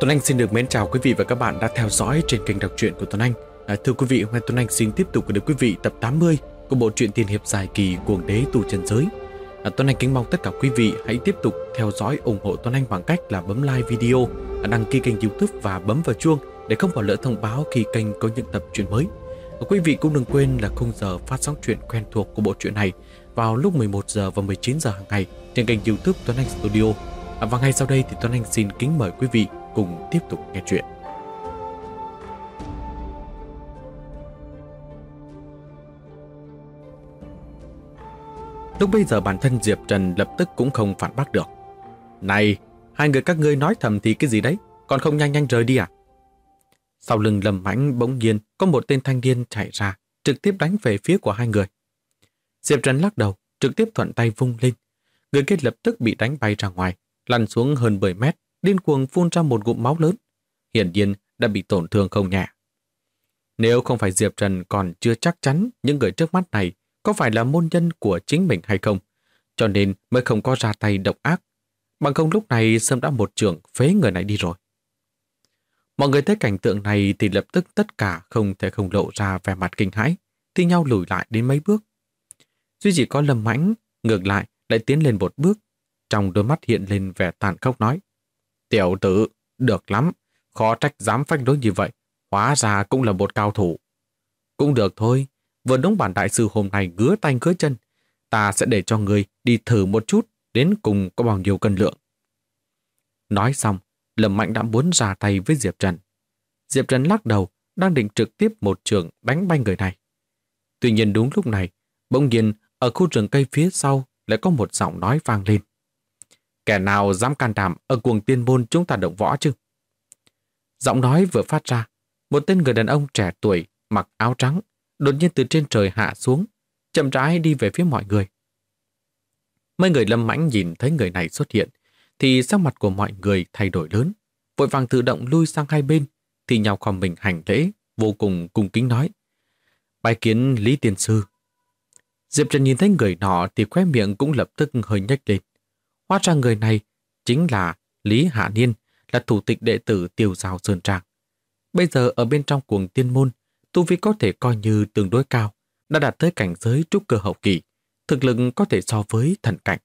Tuấn Anh xin được mến chào quý vị và các bạn đã theo dõi trên kênh đọc truyện của Tuấn Anh. Thưa quý vị, hôm nay Tuấn Anh xin tiếp tục gửi đến quý vị tập 80 của bộ truyện tiên hiệp dài kỳ Cuồng Đế Tu Chân Giới. Tuấn Anh kính mong tất cả quý vị hãy tiếp tục theo dõi ủng hộ Tuấn Anh bằng cách là bấm like video, đăng ký kênh YouTube và bấm vào chuông để không bỏ lỡ thông báo khi kênh có những tập truyện mới. Quý vị cũng đừng quên là khung giờ phát sóng truyện quen thuộc của bộ truyện này vào lúc 11 giờ và 19 giờ hàng ngày trên kênh YouTube Tuấn Anh Studio. Và ngay sau đây thì Tuấn Anh xin kính mời quý vị cùng tiếp tục nghe chuyện. Lúc bây giờ bản thân Diệp Trần lập tức cũng không phản bác được. Này, hai người các ngươi nói thầm thì cái gì đấy, còn không nhanh nhanh rời đi à? Sau lưng Lâm Mãnh bỗng nhiên có một tên thanh niên chạy ra, trực tiếp đánh về phía của hai người. Diệp Trần lắc đầu, trực tiếp thuận tay vung lên. Người kia lập tức bị đánh bay ra ngoài, lăn xuống hơn 10 mét, điên cuồng phun ra một ngụm máu lớn. Hiển nhiên đã bị tổn thương không nhẹ. Nếu không phải Diệp Trần còn chưa chắc chắn những người trước mắt này có phải là môn nhân của chính mình hay không, cho nên mới không có ra tay độc ác. Bằng không lúc này sớm đã một chưởng phế người này đi rồi. Mọi người thấy cảnh tượng này thì lập tức tất cả không thể không lộ ra vẻ mặt kinh hãi, thi nhau lùi lại đến mấy bước. Duy chỉ có Lâm Mãnh ngược lại tiến lên một bước, trong đôi mắt hiện lên vẻ tàn khốc nói: Tiểu tử, được lắm, khó trách dám phách lối như vậy, hóa ra cũng là một cao thủ. Cũng được thôi, vừa đúng bản đại sư hôm nay ngứa tay ngứa chân, ta sẽ để cho người đi thử một chút, đến cùng có bao nhiêu cân lượng. Nói xong, Lâm Mạnh đã muốn ra tay với Diệp Trần. Diệp Trần lắc đầu, đang định trực tiếp một trường đánh bay người này. Tuy nhiên đúng lúc này, bỗng nhiên ở khu rừng cây phía sau lại có một giọng nói vang lên. Kẻ nào dám can đảm ở Cuồng Tiên Môn chúng ta động võ chứ? Giọng nói vừa phát ra, một tên người đàn ông trẻ tuổi mặc áo trắng đột nhiên từ trên trời hạ xuống, chậm rãi đi về phía mọi người. Mấy người Lâm Mãnh nhìn thấy người này xuất hiện thì sắc mặt của mọi người thay đổi lớn, vội vàng tự động lui sang hai bên, thì nhau khom mình hành lễ, vô cùng cung kính nói: Bái kiến Lý Tiên Sư. Diệp Trần nhìn thấy người nọ thì khóe miệng cũng lập tức hơi nhếch lên. Hóa ra người này chính là Lý Hạ Niên, là thủ tịch đệ tử Tiêu Giao Sơn Trang. Bây giờ ở bên trong Cuồng Tiên Môn, tu vi có thể coi như tương đối cao, đã đạt tới cảnh giới trúc cơ hậu kỳ, thực lực có thể so với thần cảnh.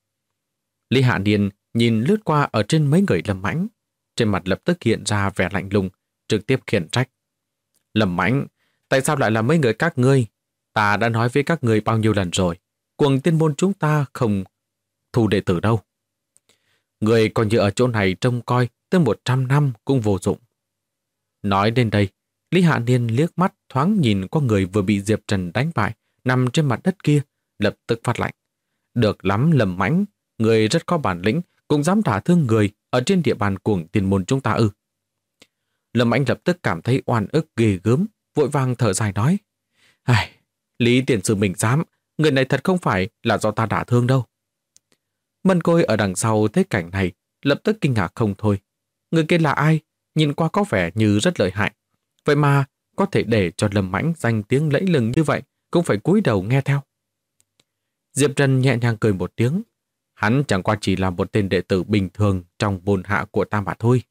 Lý Hạ Niên nhìn lướt qua ở trên mấy người Lâm Mãnh, trên mặt lập tức hiện ra vẻ lạnh lùng, trực tiếp khiển trách: Lâm Mãnh, tại sao lại là mấy người các ngươi? Ta đã nói với các ngươi bao nhiêu lần rồi, Cuồng Tiên Môn chúng ta không thu đệ tử đâu. Người còn như ở chỗ này trông coi tới 100 năm cũng vô dụng. Nói đến đây, Lý Hạ Niên liếc mắt thoáng nhìn qua người vừa bị Diệp Trần đánh bại nằm trên mặt đất kia, lập tức phát lạnh. Được lắm Lâm Mãnh, người rất có bản lĩnh, cũng dám đả thương người ở trên địa bàn Cuồng Tiên Môn chúng ta ư? Lâm Mãnh lập tức cảm thấy oan ức ghê gớm, vội vàng thở dài nói: Ai, Lý Tiền Sư mình dám, người này thật không phải là do ta đả thương đâu. Mân Côi ở đằng sau thấy cảnh này, lập tức kinh ngạc không thôi. Người kia là ai? Nhìn qua có vẻ như rất lợi hại. Vậy mà có thể để cho Lâm Mãnh danh tiếng lẫy lừng như vậy, cũng phải cúi đầu nghe theo. Diệp Trần nhẹ nhàng cười một tiếng. Hắn chẳng qua chỉ là một tên đệ tử bình thường trong môn hạ của ta mà thôi.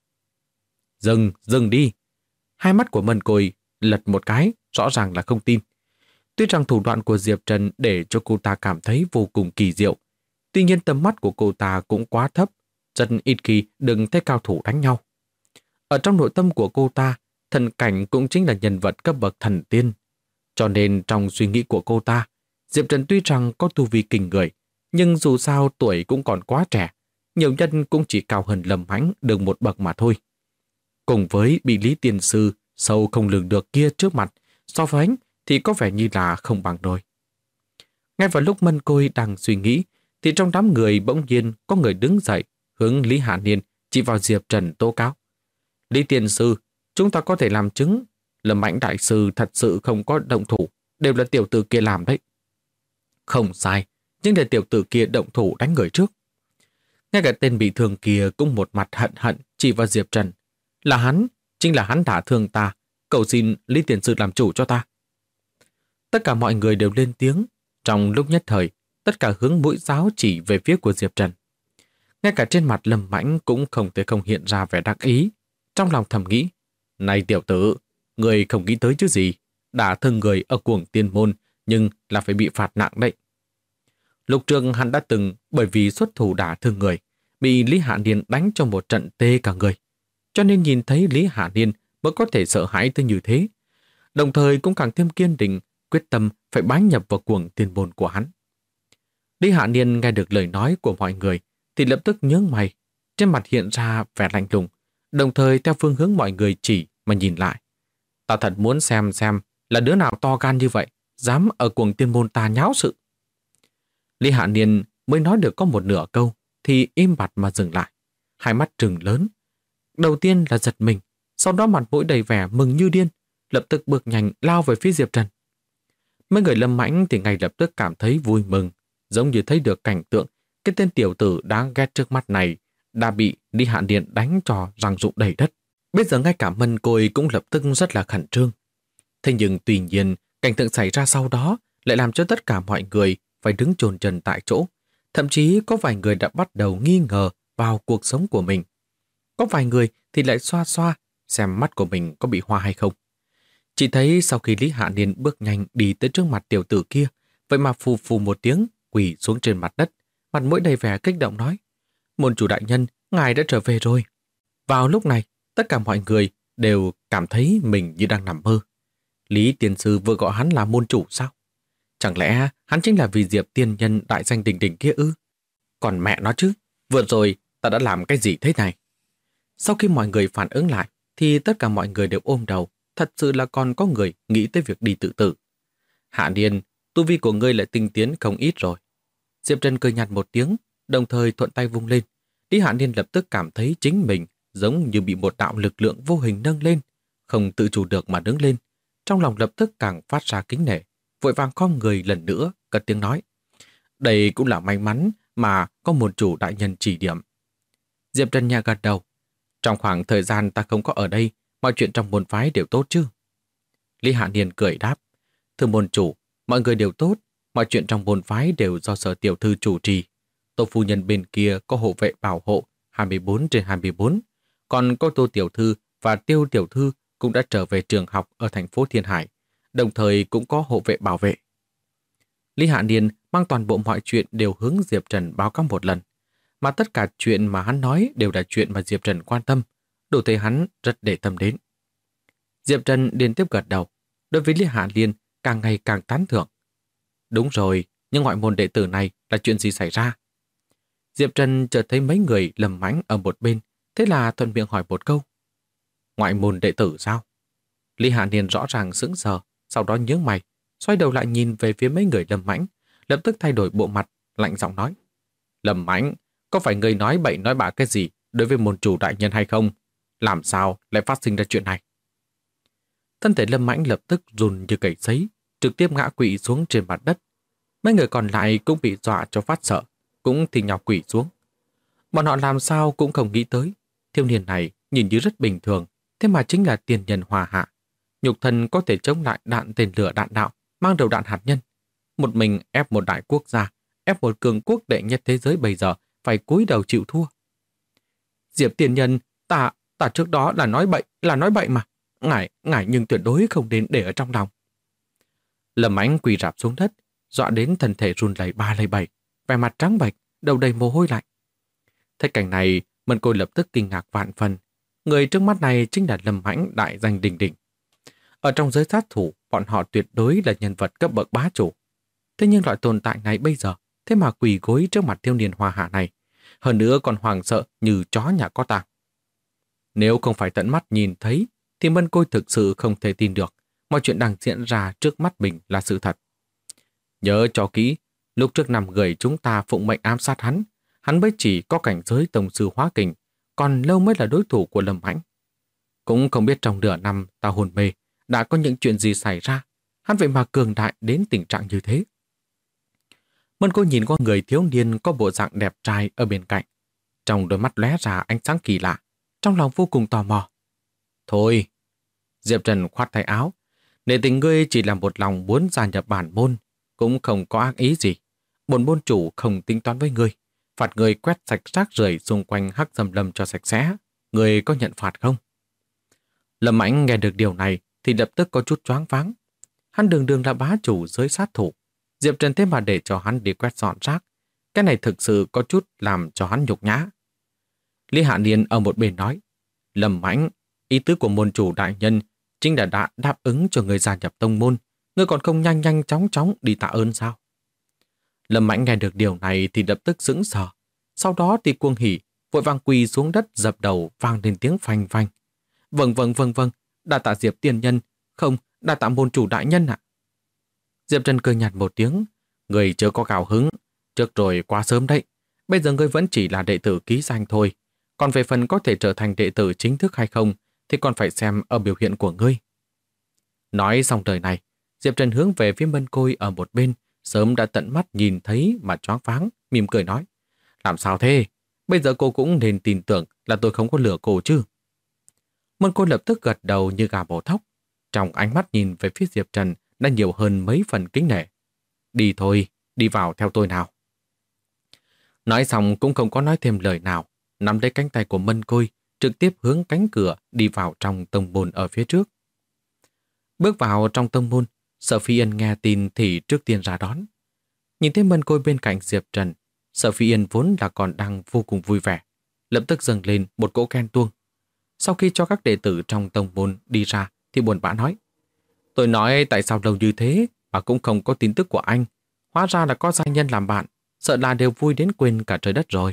Dừng đi. Hai mắt của Mân Côi lật một cái, rõ ràng là không tin. Tuy rằng thủ đoạn của Diệp Trần để cho cô ta cảm thấy vô cùng kỳ diệu, tuy nhiên tầm mắt của cô ta cũng quá thấp, rất ít khi đừng thấy cao thủ đánh nhau. Ở trong nội tâm của cô ta, thần cảnh cũng chính là nhân vật cấp bậc thần tiên. Cho nên trong suy nghĩ của cô ta, Diệp Trần tuy rằng có tu vi kinh người, nhưng dù sao tuổi cũng còn quá trẻ, nhiều nhân cũng chỉ cao hơn Lâm Mãnh được một bậc mà thôi. Cùng với bị Lý Tiên Sư sâu không lường được kia trước mặt, so với anh thì có vẻ như là không bằng đôi. Ngay vào lúc Mân Côi đang suy nghĩ, thì trong đám người bỗng nhiên có người đứng dậy, hướng Lý Hạ Niên chỉ vào Diệp Trần tố cáo: Lý Tiên Sư, chúng ta có thể làm chứng, Lâm Mãnh đại sư thật sự không có động thủ, đều là tiểu tử kia làm đấy. Không sai, nhưng để tiểu tử kia động thủ đánh người trước. Ngay cả tên bị thương kia cũng một mặt hận hận chỉ vào Diệp Trần. Là hắn, chính là hắn đả thương ta, cầu xin Lý Tiên Sư làm chủ cho ta. Tất cả mọi người đều lên tiếng, trong lúc nhất thời, tất cả hướng mũi giáo chỉ về phía của Diệp Trần. Ngay cả trên mặt Lâm Mãnh cũng không thể không hiện ra vẻ đắc ý, trong lòng thầm nghĩ, này tiểu tử, người không nghĩ tới chứ gì, đả thương người ở cuồng tiên môn nhưng là phải bị phạt nặng đấy. Lúc trước hắn đã từng bởi vì xuất thủ đả thương người, bị Lý Hạ Niên đánh cho một trận tê cả người. Cho nên nhìn thấy Lý Hạ Niên mới có thể sợ hãi tới như thế. Đồng thời cũng càng thêm kiên định, quyết tâm phải bái nhập vào cuồng tiên môn của hắn. Lý Hạ Niên nghe được lời nói của mọi người thì lập tức nhướng mày, trên mặt hiện ra vẻ lạnh lùng, đồng thời theo phương hướng mọi người chỉ mà nhìn lại. Ta thật muốn xem là đứa nào to gan như vậy, dám ở cuồng tiên môn ta nháo sự. Lý Hạ Niên mới nói được có một nửa câu thì im bặt mà dừng lại, hai mắt trừng lớn. Đầu tiên là giật mình, sau đó mặt mũi đầy vẻ mừng như điên, lập tức bước nhanh lao về phía Diệp Trần. Mấy người Lâm Mãnh thì ngay lập tức cảm thấy vui mừng, giống như thấy được cảnh tượng cái tên tiểu tử đáng ghét trước mắt này đã bị Lý Hạ Niên đánh cho răng rụng đầy đất. Bây giờ ngay cả Mân Côi cũng lập tức rất là khẩn trương. Thế nhưng tuy nhiên, cảnh tượng xảy ra sau đó lại làm cho tất cả mọi người phải đứng chôn chân tại chỗ. Thậm chí có vài người đã bắt đầu nghi ngờ vào cuộc sống của mình. Có vài người thì lại xoa xoa xem mắt của mình có bị hoa hay không. Chỉ thấy sau khi Lý Hạ Niên bước nhanh đi tới trước mặt tiểu tử kia, vậy mà phù phù một tiếng quỳ xuống trên mặt đất, mặt mũi đầy vẻ kích động nói: "Môn chủ đại nhân, ngài đã trở về rồi." Vào lúc này, tất cả mọi người đều cảm thấy mình như đang nằm mơ. Lý Tiên Sư vừa gọi hắn là môn chủ sao? Chẳng lẽ hắn chính là vì Diệp tiên nhân đại danh đỉnh đỉnh kia ư? Còn mẹ nó chứ, vừa rồi ta đã làm cái gì thế này? Sau khi mọi người phản ứng lại, thì tất cả mọi người đều ôm đầu. Thật sự là còn có người nghĩ tới việc đi tự tử. Hạ Niên, tu vi của ngươi lại tinh tiến không ít rồi. Diệp Trần cười nhạt một tiếng, đồng thời thuận tay vung lên. Lý Hạ Niên lập tức cảm thấy chính mình giống như bị một đạo lực lượng vô hình nâng lên, không tự chủ được mà đứng lên. Trong lòng lập tức càng phát ra kính nể, vội vàng khom người lần nữa, cất tiếng nói: "Đây cũng là may mắn mà có một chủ đại nhân chỉ điểm." Diệp Trần nhẹ gật đầu. Trong khoảng thời gian ta không có ở đây, mọi chuyện trong môn phái đều tốt chứ? Lý Hạ Niên cười đáp: "Thưa môn chủ, mọi người đều tốt, mọi chuyện trong môn phái đều do Sở tiểu thư chủ trì. Tô phu nhân bên kia có hộ vệ bảo hộ 24/24, còn có Tô tiểu thư và Tiêu tiểu thư cũng đã trở về trường học ở thành phố Thiên Hải, đồng thời cũng có hộ vệ bảo vệ." Lý Hạ Niên mang toàn bộ mọi chuyện đều hướng Diệp Trần báo cáo một lần, mà tất cả chuyện mà hắn nói đều là chuyện mà Diệp Trần quan tâm, đủ thấy hắn rất để tâm đến. Diệp Trần liên tiếp gật đầu, đối với Lý Hạ Niên càng ngày càng tán thưởng. Đúng rồi, nhưng ngoại môn đệ tử này là chuyện gì xảy ra? Diệp Trần chợt thấy mấy người Lâm Mãnh ở một bên, thế là thuận miệng hỏi một câu. Ngoại môn đệ tử sao? Lý Hạ Niên rõ ràng sững sờ, sau đó nhướng mày, xoay đầu lại nhìn về phía mấy người Lâm Mãnh, lập tức thay đổi bộ mặt, lạnh giọng nói: "Lâm Mãnh, có phải ngươi nói bậy nói bạ cái gì đối với môn chủ đại nhân hay không? Làm sao lại phát sinh ra chuyện này?" Thân thể Lâm Mãnh lập tức run như cầy sấy, trực tiếp ngã quỵ xuống trên mặt đất. Mấy người còn lại cũng bị dọa cho phát sợ, cũng thì nhào quỵ xuống. Bọn họ làm sao cũng không nghĩ tới, thiếu niên này nhìn như rất bình thường, thế mà chính là tiền nhân hòa hạ. Nhục thân có thể chống lại đạn tên lửa đạn đạo, mang đầu đạn hạt nhân. Một mình ép một đại quốc gia, ép một cường quốc đệ nhất thế giới bây giờ phải cúi đầu chịu thua. Diệp tiền nhân, ta trước đó là nói bậy mà. Ngài nhưng tuyệt đối không đến để ở trong lòng. Lâm Ánh quỳ rạp xuống đất, dọa đến thân thể run lẩy ba lẩy bẩy, vẻ mặt trắng bệch, đầu đầy mồ hôi lạnh. Thấy cảnh này, Mân Côi lập tức kinh ngạc vạn phần. Người trước mắt này chính là Lâm Mãnh đại danh đỉnh đỉnh. Ở trong giới sát thủ, bọn họ tuyệt đối là nhân vật cấp bậc bá chủ. Thế nhưng loại tồn tại này bây giờ, thế mà quỳ gối trước mặt thiếu niên hòa hạ này, hơn nữa còn hoảng sợ như chó nhà có tang. Nếu không phải tận mắt nhìn thấy, thì Mân Côi thực sự không thể tin được mọi chuyện đang diễn ra trước mắt mình là sự thật. Nhớ cho kỹ, lúc trước 5 người chúng ta phụng mệnh ám sát hắn mới chỉ có cảnh giới tổng sư hóa kình, còn lâu mới là đối thủ của Lâm Mãnh. Cũng không biết trong nửa năm ta hôn mê, đã có những chuyện gì xảy ra, hắn vậy mà cường đại đến tình trạng như thế. Mân Côi nhìn qua người thiếu niên có bộ dạng đẹp trai ở bên cạnh, trong đôi mắt lóe ra ánh sáng kỳ lạ, trong lòng vô cùng tò mò. Thôi, Diệp Trần khoát tay áo, nể tình ngươi chỉ là một lòng muốn gia nhập bản môn, cũng không có ác ý gì. Bổn môn chủ không tính toán với ngươi, phạt ngươi quét sạch rác rưởi xung quanh Hắc Dâm Lâm cho sạch sẽ. Ngươi có nhận phạt không? Lâm Ánh nghe được điều này thì lập tức có chút choáng váng. Hắn đường đường là bá chủ giới sát thủ. Diệp Trần thế mà để cho hắn đi quét dọn rác. Cái này thực sự có chút làm cho hắn nhục nhã. Lý Hạ Niên ở một bên nói, Lâm Ánh, ý tứ của môn chủ đại nhân chính là đã đáp ứng cho người gia nhập tông môn. Ngươi còn không nhanh nhanh chóng chóng đi tạ ơn sao? Lâm Ánh nghe được điều này thì lập tức sững sờ. Sau đó thì cuồng hỉ, vội vàng quỳ xuống đất dập đầu vang lên tiếng phanh phanh. Vâng, đa tạ Diệp tiên nhân, không, đa tạ môn chủ đại nhân ạ. Diệp Trần cười nhạt một tiếng, người chưa có cao hứng, trước rồi quá sớm đấy. Bây giờ ngươi vẫn chỉ là đệ tử ký danh thôi. Còn về phần có thể trở thành đệ tử chính thức hay không thì còn phải xem ở biểu hiện của ngươi. Nói xong lời này, Diệp Trần hướng về phía Mân Côi ở một bên, sớm đã tận mắt nhìn thấy mà choáng váng, mỉm cười nói. Làm sao thế? Bây giờ cô cũng nên tin tưởng là tôi không có lừa cô chứ. Mân Côi lập tức gật đầu như gà bổ thóc. Trong ánh mắt nhìn về phía Diệp Trần đã nhiều hơn mấy phần kính nể. Đi thôi, đi vào theo tôi nào. Nói xong cũng không có nói thêm lời nào, nắm lấy cánh tay của Mân Côi, trực tiếp hướng cánh cửa đi vào trong tông môn ở phía trước. Bước vào trong tông môn, Sở Phi Yên nghe tin thì trước tiên ra đón. Nhìn thấy Mân Côi bên cạnh Diệp Trần, Sở Phi Yên vốn là còn đang vô cùng vui vẻ, lập tức dâng lên một cỗ ghen tuông. Sau khi cho các đệ tử trong tông môn đi ra thì buồn bã nói, tôi nói tại sao lâu như thế mà cũng không có tin tức của anh, hóa ra là có gia nhân làm bạn, sợ là đều vui đến quên cả trời đất rồi.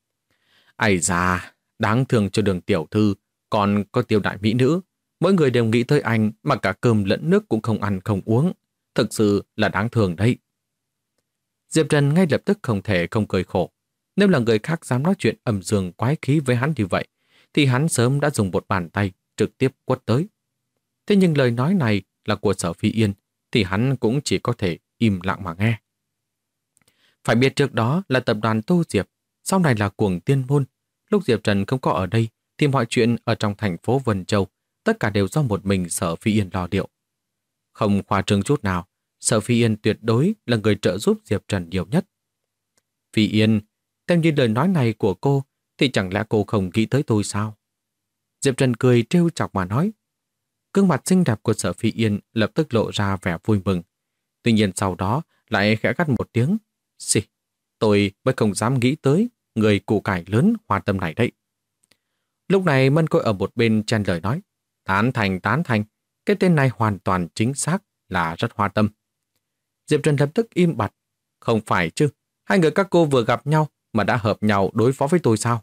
Ây da, đáng thương cho Đường tiểu thư, còn có Tiêu đại mỹ nữ, mỗi người đều nghĩ tới anh mà cả cơm lẫn nước cũng không ăn không uống, thực sự là đáng thương đấy. Diệp Trần ngay lập tức không thể không cười khổ. Nếu là người khác dám nói chuyện âm dương quái khí với hắn như vậy, thì hắn sớm đã dùng một bàn tay trực tiếp quất tới. Thế nhưng lời nói này là của Sở Phi Yên, thì hắn cũng chỉ có thể im lặng mà nghe. Phải biết trước đó là tập đoàn Tô Diệp, sau này là Cuồng Tiên Môn. Lúc Diệp Trần không có ở đây, thì mọi chuyện ở trong thành phố Vân Châu, tất cả đều do một mình Sở Phi Yên lo liệu. Không khoa trương chút nào, Sở Phi Yên tuyệt đối là người trợ giúp Diệp Trần nhiều nhất. Phi Yên, theo như lời nói này của cô, thì chẳng lẽ cô không nghĩ tới tôi sao? Diệp Trần cười trêu chọc mà nói. Gương mặt xinh đẹp của Sở Phi Yên lập tức lộ ra vẻ vui mừng. Tuy nhiên sau đó lại khẽ gắt một tiếng. Xì, tôi mới không dám nghĩ tới người củ cải lớn hoa tâm này đấy. Lúc này Mân Côi ở một bên chen lời nói. Tán thành, cái tên này hoàn toàn chính xác là rất hoa tâm. Diệp Trần lập tức im bặt. Không phải chứ, hai người các cô vừa gặp nhau mà đã hợp nhau đối phó với tôi sao?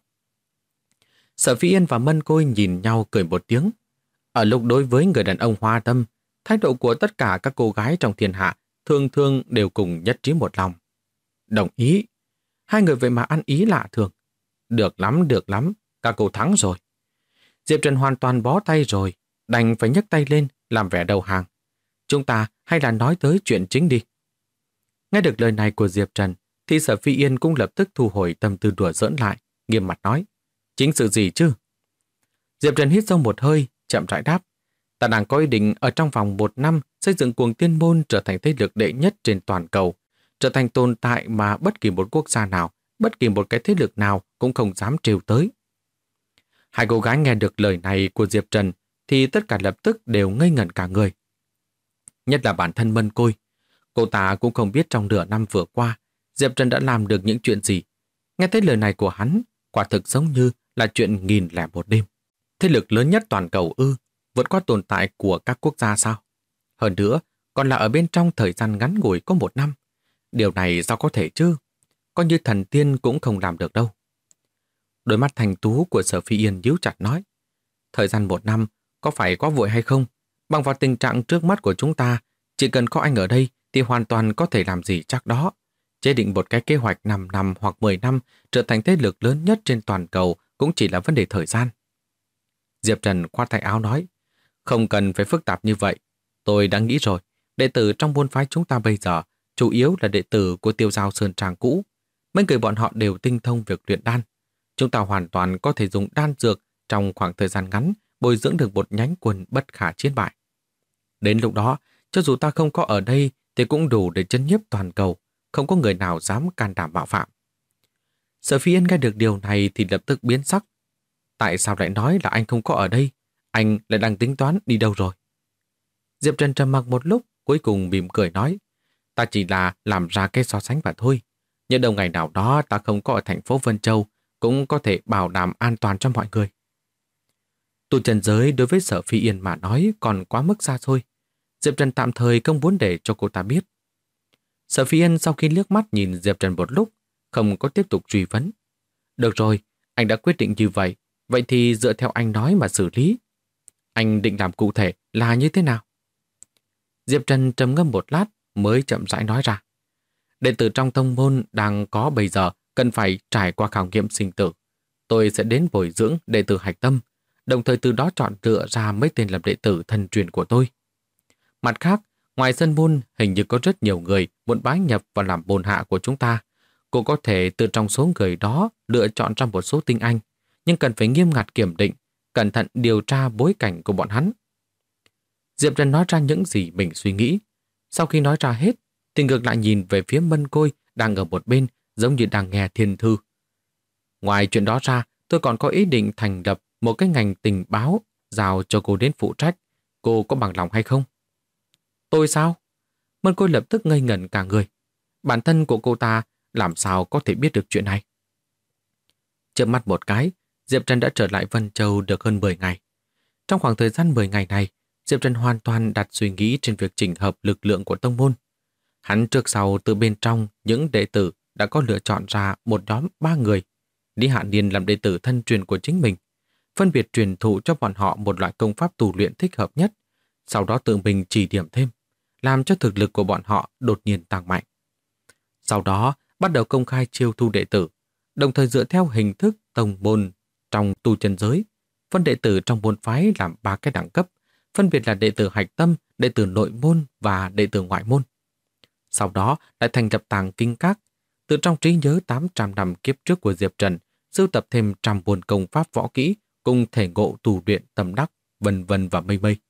Sở Phi Yên và Mân Côi nhìn nhau cười một tiếng. Ở lúc đối với người đàn ông hoa tâm, thái độ của tất cả các cô gái trong thiên hạ thường thường đều cùng nhất trí một lòng. Đồng ý. Hai người vậy mà ăn ý lạ thường. Được lắm, các cô thắng rồi. Diệp Trần hoàn toàn bó tay rồi, đành phải nhấc tay lên làm vẻ đầu hàng. Chúng ta hay là nói tới chuyện chính đi. Nghe được lời này của Diệp Trần, thì Sở Phi Yên cũng lập tức thu hồi tâm tư đùa giỡn lại, nghiêm mặt nói. Chính sự gì chứ? Diệp Trần hít sâu một hơi, chậm rãi đáp. Ta đang có ý định ở trong vòng 1 năm xây dựng Cuồng Tiên Môn trở thành thế lực đệ nhất trên toàn cầu, trở thành tồn tại mà bất kỳ một quốc gia nào, bất kỳ một cái thế lực nào cũng không dám trêu tới. Hai cô gái nghe được lời này của Diệp Trần thì tất cả lập tức đều ngây ngẩn cả người. Nhất là bản thân Mân Côi. Cô ta cũng không biết trong nửa năm vừa qua Diệp Trần đã làm được những chuyện gì. Nghe thấy lời này của hắn, quả thực giống như là chuyện 1001 đêm. Thế lực lớn nhất toàn cầu vượt qua tồn tại của các quốc gia sao? Hơn nữa, còn là ở bên trong thời gian ngắn ngủi có 1 năm. Điều này sao có thể chứ? Coi như thần tiên cũng không làm được đâu. Đôi mắt thành tú của Sở Phi Yên nhíu chặt nói. Thời gian 1 năm có phải quá vội hay không? Bằng vào tình trạng trước mắt của chúng ta, chỉ cần có anh ở đây thì hoàn toàn có thể làm gì chắc đó. Chế định một cái kế hoạch 5 năm hoặc 10 năm trở thành thế lực lớn nhất trên toàn cầu cũng chỉ là vấn đề thời gian. Diệp Trần khoát tay áo nói. Không cần phải phức tạp như vậy. Tôi đã nghĩ rồi. Đệ tử trong môn phái chúng ta bây giờ chủ yếu là đệ tử của Tiêu Giao Sơn Trang cũ. Mấy người bọn họ đều tinh thông việc luyện đan. Chúng ta hoàn toàn có thể dùng đan dược trong khoảng thời gian ngắn bồi dưỡng được một nhánh quân bất khả chiến bại. Đến lúc đó, cho dù ta không có ở đây thì cũng đủ để chấn nhiếp toàn cầu, không có người nào dám can đảm mạo phạm. Sở Phi Yên nghe được điều này thì lập tức biến sắc. Tại sao lại nói là anh không có ở đây? Anh lại đang tính toán đi đâu rồi? Diệp Trần trầm mặc một lúc, cuối cùng mỉm cười nói, ta chỉ là làm ra cái so sánh mà thôi. Nhưng đầu ngày nào đó ta không có ở thành phố Vân Châu, cũng có thể bảo đảm an toàn cho mọi người. Tu chân giới đối với Sở Phi Yên mà nói còn quá mức xa xôi. Diệp Trần tạm thời không muốn để cho cô ta biết. Sở Phi Yên sau khi liếc mắt nhìn Diệp Trần một lúc, không có tiếp tục truy vấn. Được rồi, anh đã quyết định như vậy, vậy thì dựa theo anh nói mà xử lý. Anh định làm cụ thể là như thế nào? Diệp Trần trầm ngâm một lát mới chậm rãi nói ra. Đệ tử trong tông môn đang có bây giờ cần phải trải qua khảo nghiệm sinh tử. Tôi sẽ đến bồi dưỡng đệ tử hạch tâm, đồng thời từ đó chọn lựa ra mấy tên làm đệ tử thân truyền của tôi. Mặt khác, ngoài sân môn hình như có rất nhiều người muốn bái nhập và làm môn hạ của chúng ta. Cô có thể từ trong số người đó lựa chọn ra một số tinh anh, nhưng cần phải nghiêm ngặt kiểm định, cẩn thận điều tra bối cảnh của bọn hắn. Diệp Trần nói ra những gì mình suy nghĩ. Sau khi nói ra hết, thì ngược lại nhìn về phía Mân Côi đang ở một bên, giống như đang nghe thiên thư. Ngoài chuyện đó ra, tôi còn có ý định thành lập một cái ngành tình báo, giao cho cô đến phụ trách. Cô có bằng lòng hay không? Tôi sao? Mân Côi lập tức ngây ngẩn cả người. Bản thân của cô ta làm sao có thể biết được chuyện này? Chớp mắt một cái, Diệp Trần đã trở lại Vân Châu được hơn 10 ngày. Trong khoảng thời gian 10 ngày này, Diệp Trần hoàn toàn đặt suy nghĩ trên việc chỉnh hợp lực lượng của tông môn. Hắn trước sau từ bên trong những đệ tử đã có lựa chọn ra một nhóm 3 người. Lý Hạ Niên làm đệ tử thân truyền của chính mình, phân biệt truyền thụ cho bọn họ một loại công pháp tu luyện thích hợp nhất, sau đó tự mình chỉ điểm thêm, làm cho thực lực của bọn họ đột nhiên tăng mạnh. Sau đó, bắt đầu công khai chiêu thu đệ tử, đồng thời dựa theo hình thức tông môn trong tu chân giới, phân đệ tử trong môn phái làm 3 cái đẳng cấp, phân biệt là đệ tử hạch tâm, đệ tử nội môn và đệ tử ngoại môn. Sau đó lại thành lập tàng kinh các, từ trong trí nhớ 800 năm kiếp trước của Diệp Trần, sưu tập thêm trăm buồn công pháp võ kỹ cùng thể ngộ tu luyện tâm đắc, vân vân và mây mây.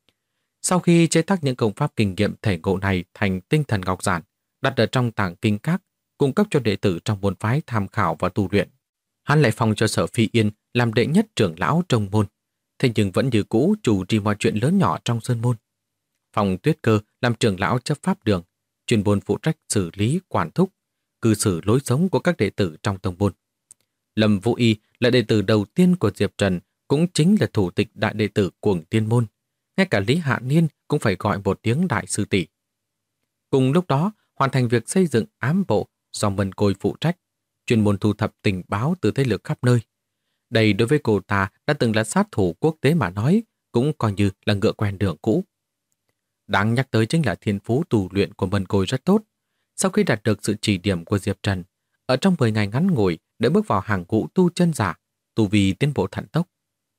Sau khi chế tác những công pháp kinh nghiệm thể ngộ này thành tinh thần ngọc giản, đặt ở trong tàng kinh các, cung cấp cho đệ tử trong môn phái tham khảo và tu luyện. Hắn lại phong cho Sở Phi Yên làm đệ nhất trưởng lão trong môn, thế nhưng vẫn như cũ chủ trì mọi chuyện lớn nhỏ trong sơn môn. Phong Tuyết Cơ làm trưởng lão chấp pháp đường, chuyên môn phụ trách xử lý quản thúc, cư xử lối sống của các đệ tử trong tông môn. Lâm Vũ Y là đệ tử đầu tiên của Diệp Trần, cũng chính là thủ tịch đại đệ tử Cuồng Tiên môn. Ngay cả Lý Hạ Niên cũng phải gọi một tiếng đại sư tỷ. Cùng lúc đó, hoàn thành việc xây dựng ám bộ do Mân Côi phụ trách, chuyên môn thu thập tình báo từ thế lực khắp nơi. Đây đối với cô ta đã từng là sát thủ quốc tế mà nói, cũng coi như là ngựa quen đường cũ. Đáng nhắc tới chính là thiên phú tu luyện của Mân Côi rất tốt. Sau khi đạt được sự chỉ điểm của Diệp Trần, ở trong 10 ngày ngắn ngủi đã bước vào hàng ngũ tu chân giả, tu vi tiến bộ thần tốc.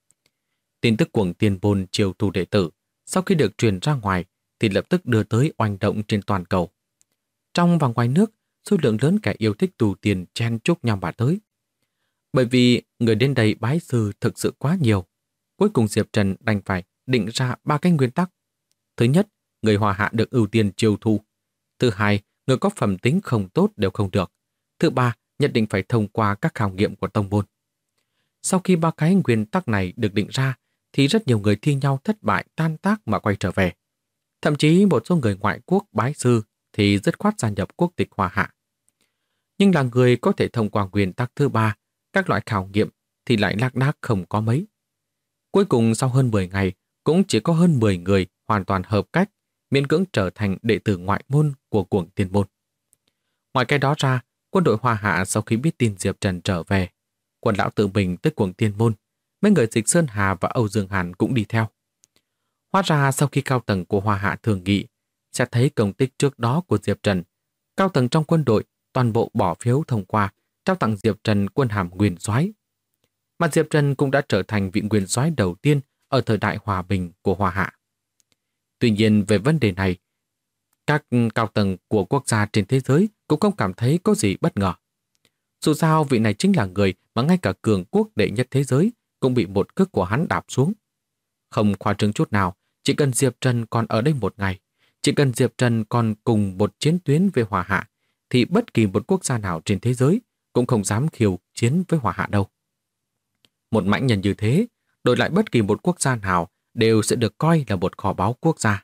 Tin tức Cuồng Tiên môn chiêu thu đệ tử, sau khi được truyền ra ngoài thì lập tức đưa tới oanh động trên toàn cầu. Trong và ngoài nước, số lượng lớn kẻ yêu thích tu tiên chen chúc nhau mà tới. Bởi vì người đến đây bái sư thực sự quá nhiều, cuối cùng Diệp Trần đành phải định ra 3 cái nguyên tắc. Thứ nhất, người hòa hạ được ưu tiên chiêu thu. Thứ hai, người có phẩm tính không tốt đều không được. Thứ ba, nhất định phải thông qua các khảo nghiệm của tông môn. Sau khi 3 cái nguyên tắc này được định ra, thì rất nhiều người thi nhau thất bại tan tác mà quay trở về. Thậm chí một số người ngoại quốc bái sư thì dứt khoát gia nhập quốc tịch hòa hạ. Nhưng là người có thể thông qua nguyên tắc thứ 3, các loại khảo nghiệm thì lại lác đác không có mấy. Cuối cùng sau hơn 10 ngày, cũng chỉ có hơn 10 người hoàn toàn hợp cách, miễn cưỡng trở thành đệ tử ngoại môn của Cuồng Tiên môn. Ngoài cái đó ra, quân đội Hoa Hạ sau khi biết tin Diệp Trần trở về, Quân lão tự mình tới Cuồng Tiên môn, mấy người Dịch Sơn Hà và Âu Dương Hàn cũng đi theo. Hóa ra sau khi cao tầng của Hoa Hạ thường nghị sẽ thấy công tích trước đó của Diệp Trần, cao tầng trong quân đội toàn bộ bỏ phiếu thông qua trao tặng Diệp Trần quân hàm nguyên soái. Mà Diệp Trần cũng đã trở thành vị nguyên soái đầu tiên ở thời đại hòa bình của Hoa Hạ. Tuy nhiên về vấn đề này, các cao tầng của quốc gia trên thế giới cũng không cảm thấy có gì bất ngờ. Dù sao vị này chính là người mà ngay cả cường quốc đệ nhất thế giới cũng bị một cước của hắn đạp xuống. Không khoa trương chút nào, chỉ cần Diệp Trần còn ở đây một ngày, chỉ cần Diệp Trần còn cùng một chiến tuyến với Hoa Hạ, thì bất kỳ một quốc gia nào trên thế giới cũng không dám khiêu chiến với Hoa Hạ đâu. Một mãnh nhân như thế, đổi lại bất kỳ một quốc gia nào đều sẽ được coi là một kho báu quốc gia.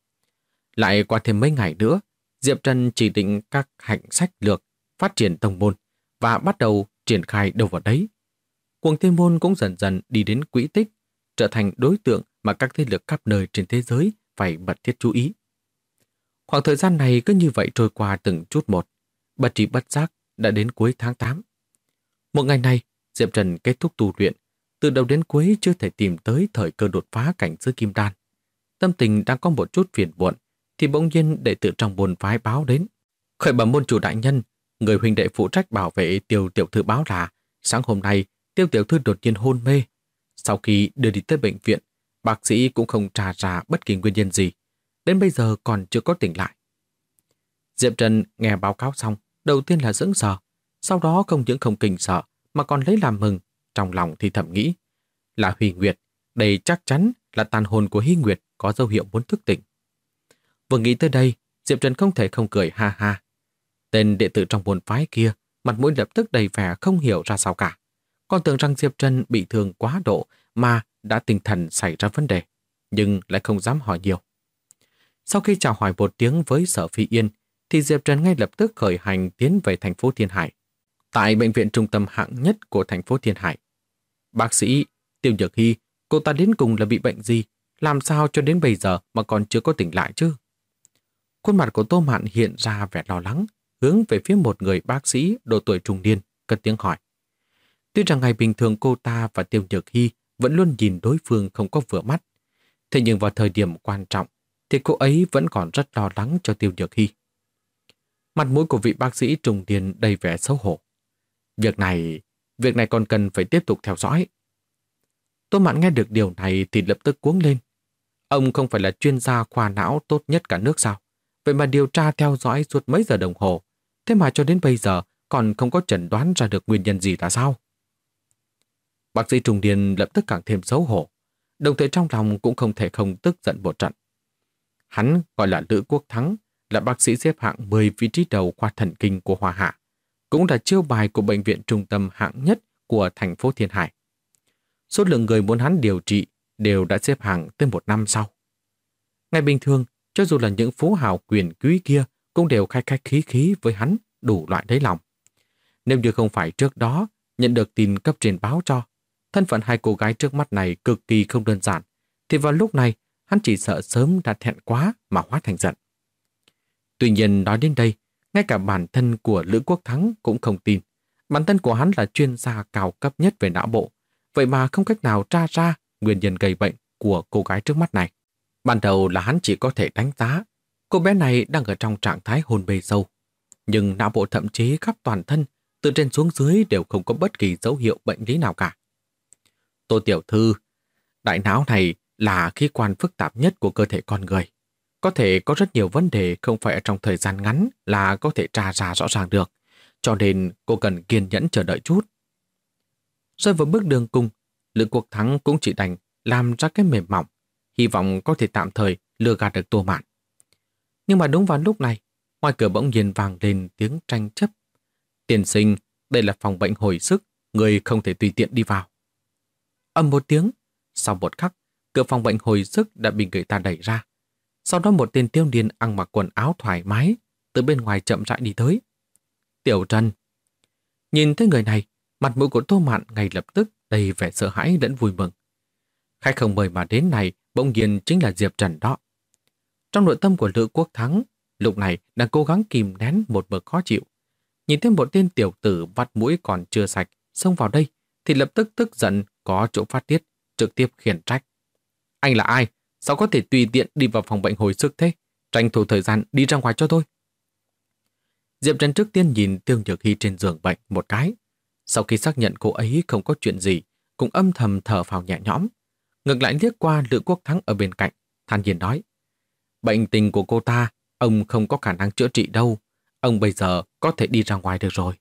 Lại qua thêm mấy ngày nữa, Diệp Trần chỉ định các hạnh sách lược phát triển tông môn và bắt đầu triển khai đâu vào đấy. Cuồng Thiên Môn cũng dần dần đi đến quỹ tích, trở thành đối tượng mà các thế lực khắp nơi trên thế giới phải mật thiết chú ý. Khoảng thời gian này cứ như vậy trôi qua từng chút một, bất trí bất giác đã đến cuối tháng 8. Một ngày này, Diệp Trần kết thúc tu luyện, từ đầu đến cuối chưa thể tìm tới thời cơ đột phá cảnh giới kim đan. Tâm tình đang có một chút phiền muộn, thì bỗng nhiên đệ tử trong môn phái báo đến. Khởi bẩm môn chủ đại nhân, người huynh đệ phụ trách bảo vệ Tiêu tiểu thư báo là sáng hôm nay Tiêu tiểu thư đột nhiên hôn mê. Sau khi đưa đi tới bệnh viện, bác sĩ cũng không tra ra bất kỳ nguyên nhân gì. Đến bây giờ còn chưa có tỉnh lại. Diệp Trần nghe báo cáo xong, đầu tiên là sững sờ, sau đó không những không kinh sợ mà còn lấy làm mừng, trong lòng thì thầm nghĩ là Huy Nguyệt, đây chắc chắn là tàn hồn của Hy Nguyệt có dấu hiệu muốn thức tỉnh. Vừa nghĩ tới đây, Diệp Trần không thể không cười ha ha. Tên đệ tử trong môn phái kia, mặt mũi lập tức đầy vẻ không hiểu ra sao cả. Còn tưởng rằng Diệp Trần bị thương quá độ mà đã tinh thần xảy ra vấn đề, nhưng lại không dám hỏi nhiều. Sau khi chào hỏi một tiếng với Sở Phi Yên, thì Diệp Trần ngay lập tức khởi hành tiến về thành phố Thiên Hải. Tại bệnh viện trung tâm hạng nhất của thành phố Thiên Hải, bác sĩ Tiêu Nhược Hy, cô ta đến cùng là bị bệnh gì? Làm sao cho đến bây giờ mà còn chưa có tỉnh lại chứ? Khuôn mặt của Tô Mạn hiện ra vẻ lo lắng, hướng về phía một người bác sĩ độ tuổi trung niên, cất tiếng hỏi. Tuy rằng ngày bình thường cô ta và Tiêu Nhược Hy vẫn luôn nhìn đối phương không có vừa mắt, thế nhưng vào thời điểm quan trọng thì cô ấy vẫn còn rất lo lắng cho Tiêu Nhược Hy. Mặt mũi của vị bác sĩ trung niên đầy vẻ xấu hổ. Việc này còn cần phải tiếp tục theo dõi. Tô Mạn nghe được điều này thì lập tức cuống lên. Ông không phải là chuyên gia khoa não tốt nhất cả nước sao? Vậy mà điều tra theo dõi suốt mấy giờ đồng hồ, thế mà cho đến bây giờ còn không có chẩn đoán ra được nguyên nhân gì là sao? Bác sĩ trung niên lập tức càng thêm xấu hổ, đồng thời trong lòng cũng không thể không tức giận một trận. Hắn gọi là Lữ Quốc Thắng, là bác sĩ xếp hạng 10 vị trí đầu khoa thần kinh của Hoa Hạ, cũng là chiêu bài của bệnh viện trung tâm hạng nhất của thành phố Thiên Hải. Số lượng người muốn hắn điều trị đều đã xếp hàng tới một năm sau. Ngày bình thường, cho dù là những phú hào quyền quý kia cũng đều khách khách khí khí với hắn đủ loại lấy lòng. Nếu như không phải trước đó nhận được tin cấp trên báo cho, thân phận hai cô gái trước mắt này cực kỳ không đơn giản, thì vào lúc này hắn chỉ sợ sớm đã thẹn quá mà hóa thành giận. Tuy nhiên nói đến đây, ngay cả bản thân của Lữ Quốc Thắng cũng không tin. Bản thân của hắn là chuyên gia cao cấp nhất về não bộ, vậy mà không cách nào tra ra nguyên nhân gây bệnh của cô gái trước mắt này. Ban đầu là hắn chỉ có thể đánh giá cô bé này đang ở trong trạng thái hôn mê sâu, nhưng não bộ thậm chí khắp toàn thân, từ trên xuống dưới đều không có bất kỳ dấu hiệu bệnh lý nào cả. Tô tiểu thư, đại não này là khí quan phức tạp nhất của cơ thể con người. Có thể có rất nhiều vấn đề không phải ở trong thời gian ngắn là có thể tra ra rõ ràng được, cho nên cô cần kiên nhẫn chờ đợi chút. Rơi vào bước đường cùng, Lữ Quốc Thắng cũng chỉ đành làm ra cái mềm mỏng, hy vọng có thể tạm thời lừa gạt được Tô Mạn. Nhưng mà đúng vào lúc này, ngoài cửa bỗng nhiên vang lên tiếng tranh chấp. Tiên sinh, đây là phòng bệnh hồi sức, người không thể tùy tiện đi vào. Ầm một tiếng, sau một khắc, cửa phòng bệnh hồi sức đã bị người ta đẩy ra. Sau đó một tên tiêu niên ăn mặc quần áo thoải mái từ bên ngoài chậm rãi đi tới. Tiểu Trần. Nhìn thấy người này, mặt mũi của Tô Mạn ngay lập tức đầy vẻ sợ hãi lẫn vui mừng. Khách không mời mà đến này bỗng nhiên chính là Diệp Trần đó. Trong nội tâm của Lữ Quốc Thắng, lúc này đang cố gắng kìm nén một bực khó chịu. Nhìn thấy một tên tiểu tử vắt mũi còn chưa sạch xông vào đây, thì lập tức tức giận có chỗ phát tiết, trực tiếp khiển trách. Anh là ai? Sao có thể tùy tiện đi vào phòng bệnh hồi sức thế? Tranh thủ thời gian đi ra ngoài cho tôi. Diệp Trần trước tiên nhìn Tiêu Nhược Hy trên giường bệnh một cái. Sau khi xác nhận cô ấy không có chuyện gì, cũng âm thầm thở phào nhẹ nhõm. Ngược lại liếc qua Lữ Quốc Thắng ở bên cạnh, than nhiên nói. Bệnh tình của cô ta, ông không có khả năng chữa trị đâu. Ông bây giờ có thể đi ra ngoài được rồi.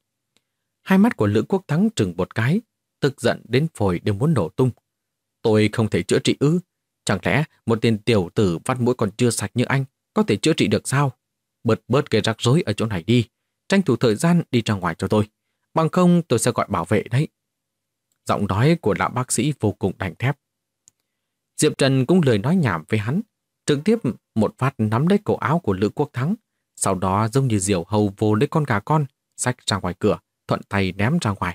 Hai mắt của Lữ Quốc Thắng trừng một cái, tức giận đến phổi đều muốn nổ tung. Tôi không thể chữa trị ư? Chẳng lẽ một tên tiểu tử vắt mũi còn chưa sạch như anh có thể chữa trị được sao? Bớt cái rắc rối ở chỗ này đi, tranh thủ thời gian đi ra ngoài cho tôi. Bằng không tôi sẽ gọi bảo vệ đấy. Giọng nói của lão bác sĩ vô cùng đanh thép. Diệp Trần cũng lười nói nhảm với hắn, trực tiếp một phát nắm lấy cổ áo của Lữ Quốc Thắng, sau đó giống như diều hâu vồ lấy con gà con, xách ra ngoài cửa, thuận tay ném ra ngoài.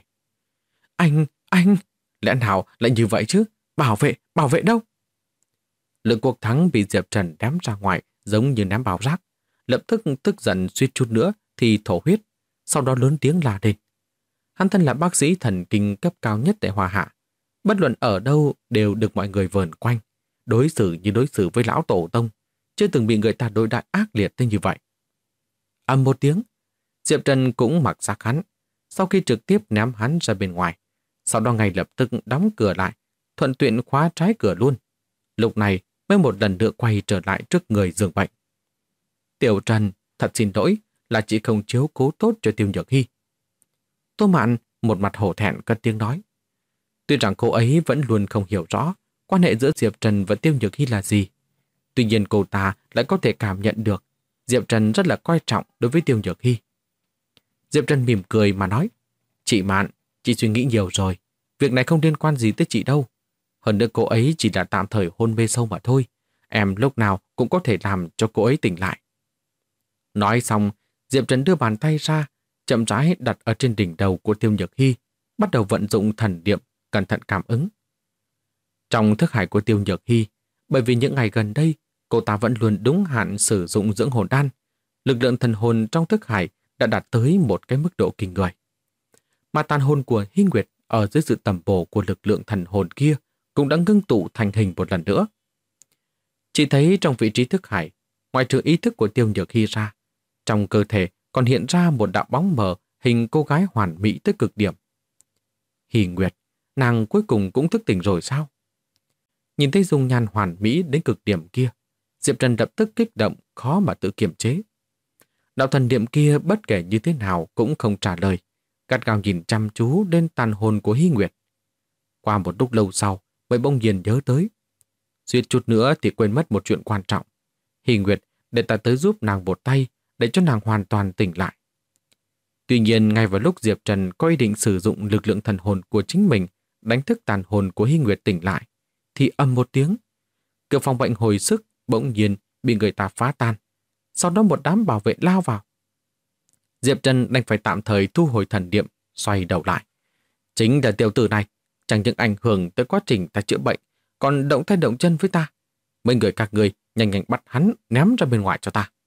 Anh, lẽ nào lại như vậy chứ? Bảo vệ đâu? Lữ Quốc Thắng bị Diệp Trần ném ra ngoài giống như ném bao rác, lập tức tức giận suýt chút nữa thì thổ huyết, sau đó lớn tiếng la lên. Hắn thân là bác sĩ thần kinh cấp cao nhất tại Hoa Hạ, bất luận ở đâu đều được mọi người vờn quanh, đối xử như đối xử với lão tổ tông, chưa từng bị người ta đối đãi ác liệt như vậy. Ầm một tiếng, Diệp Trần cũng mặc xác hắn, sau khi trực tiếp ném hắn ra bên ngoài, sau đó ngay lập tức đóng cửa lại, thuận tiện khóa trái cửa luôn. Lúc này mới một lần nữa quay trở lại trước người giường bệnh. Tiểu Trần, thật xin lỗi là chị không chiếu cố tốt cho Tiêu Nhược Hy. Tô Mạn một mặt hổ thẹn cất tiếng nói. Tuy rằng cô ấy vẫn luôn không hiểu rõ quan hệ giữa Diệp Trần và Tiêu Nhược Hy là gì. Tuy nhiên cô ta lại có thể cảm nhận được Diệp Trần rất là coi trọng đối với Tiêu Nhược Hy. Diệp Trần mỉm cười mà nói, chị Mạn, chị suy nghĩ nhiều rồi. Việc này không liên quan gì tới chị đâu. Hơn nữa cô ấy chỉ là tạm thời hôn mê sâu mà thôi. Em lúc nào cũng có thể làm cho cô ấy tỉnh lại. Nói xong, Diệp Trần đưa bàn tay ra, chậm rãi đặt ở trên đỉnh đầu của Tiêu Nhược Hy, bắt đầu vận dụng thần niệm, cẩn thận cảm ứng. Trong thức hải của Tiêu Nhược Hy, bởi vì những ngày gần đây, cô ta vẫn luôn đúng hạn sử dụng dưỡng hồn đan, lực lượng thần hồn trong thức hải đã đạt tới một cái mức độ kinh người. Mà tàn hồn của Hy Nguyệt ở dưới sự tầm bổ của lực lượng thần hồn kia cũng đã ngưng tụ thành hình một lần nữa. Chỉ thấy trong vị trí thức hải, ngoại trừ ý thức của Tiêu Nhược Hy ra, trong cơ thể còn hiện ra một đạo bóng mờ hình cô gái hoàn mỹ tới cực điểm. Hy Nguyệt, nàng cuối cùng cũng thức tỉnh rồi sao? Nhìn thấy dung nhan hoàn mỹ đến cực điểm kia, Diệp Trần lập tức kích động, khó mà tự kiềm chế. Đạo thần niệm kia bất kể như thế nào cũng không trả lời, gắt gao nhìn chăm chú lên tàn hồn của Hy Nguyệt. Qua một lúc lâu sau, mới bỗng nhiên nhớ tới. Suýt chút nữa thì quên mất một chuyện quan trọng. Hy Nguyệt để ta tới giúp nàng một tay để cho nàng hoàn toàn tỉnh lại. Tuy nhiên, ngay vào lúc Diệp Trần có ý định sử dụng lực lượng thần hồn của chính mình đánh thức tàn hồn của Hy Nguyệt tỉnh lại, thì ầm một tiếng, cửa phòng bệnh hồi sức bỗng nhiên bị người ta phá tan. Sau đó một đám bảo vệ lao vào. Diệp Trần đành phải tạm thời thu hồi thần niệm, xoay đầu lại. Chính là tiểu tử này, chẳng những ảnh hưởng tới quá trình ta chữa bệnh, còn động tay động chân với ta. Mấy người các người nhanh nhanh bắt hắn ném ra bên ngoài cho ta.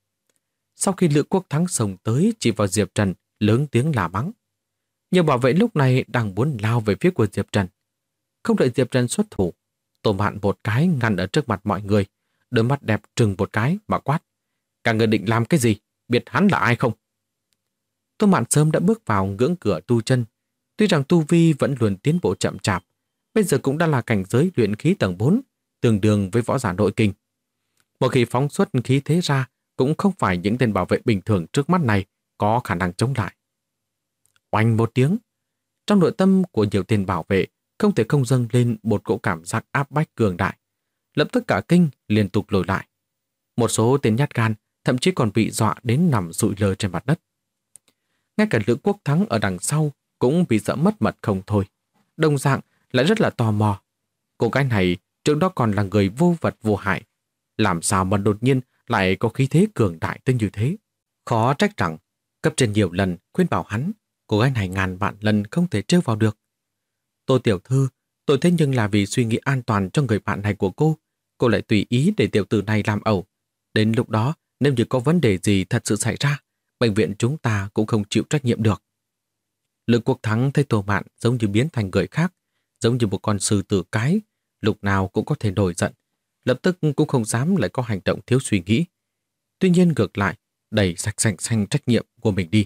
Sau khi Lữ Quốc Thắng xông tới chỉ vào Diệp Trần, lớn tiếng la mắng. Nhiều bảo vệ lúc này đang muốn lao về phía của Diệp Trần. Không đợi Diệp Trần xuất thủ, Tô Mạn một cái ngăn ở trước mặt mọi người, đôi mắt đẹp trừng một cái mà quát. Các người định làm cái gì? Biết hắn là ai không? Tô Mạn sớm đã bước vào ngưỡng cửa tu chân. Tuy rằng tu vi vẫn luôn tiến bộ chậm chạp, bây giờ cũng đã là cảnh giới luyện khí tầng 4, tương đương với võ giả nội kinh. Một khi phóng xuất khí thế ra, cũng không phải những tên bảo vệ bình thường trước mắt này có khả năng chống lại. Oanh một tiếng, trong nội tâm của nhiều tên bảo vệ không thể không dâng lên một cỗ cảm giác áp bách cường đại. Lập tức cả kinh liên tục lùi lại. Một số tên nhát gan thậm chí còn bị dọa đến nằm sụi lơ trên mặt đất. Ngay cả Lữ Quốc Thắng ở đằng sau cũng bị sợ mất mật không thôi. Đồng dạng lại rất là tò mò. Cô gái này trước đó còn là người vô vật vô hại. Làm sao mà đột nhiên lại có khí thế cường đại tới như thế? Khó trách rằng cấp trên nhiều lần khuyên bảo hắn, cô gái này ngàn vạn lần không thể trêu vào được. Tô tiểu thư, tôi thế nhưng là vì suy nghĩ an toàn cho người bạn này của cô lại tùy ý để tiểu tử này làm ẩu. Đến lúc đó, nếu như có vấn đề gì thật sự xảy ra, bệnh viện chúng ta cũng không chịu trách nhiệm được. Lữ Quốc Thắng thấy Tô Mạn giống như biến thành người khác, giống như một con sư tử cái, lúc nào cũng có thể nổi giận, lập tức cũng không dám lại có hành động thiếu suy nghĩ. Tuy nhiên ngược lại, đẩy sạch xanh trách nhiệm của mình đi.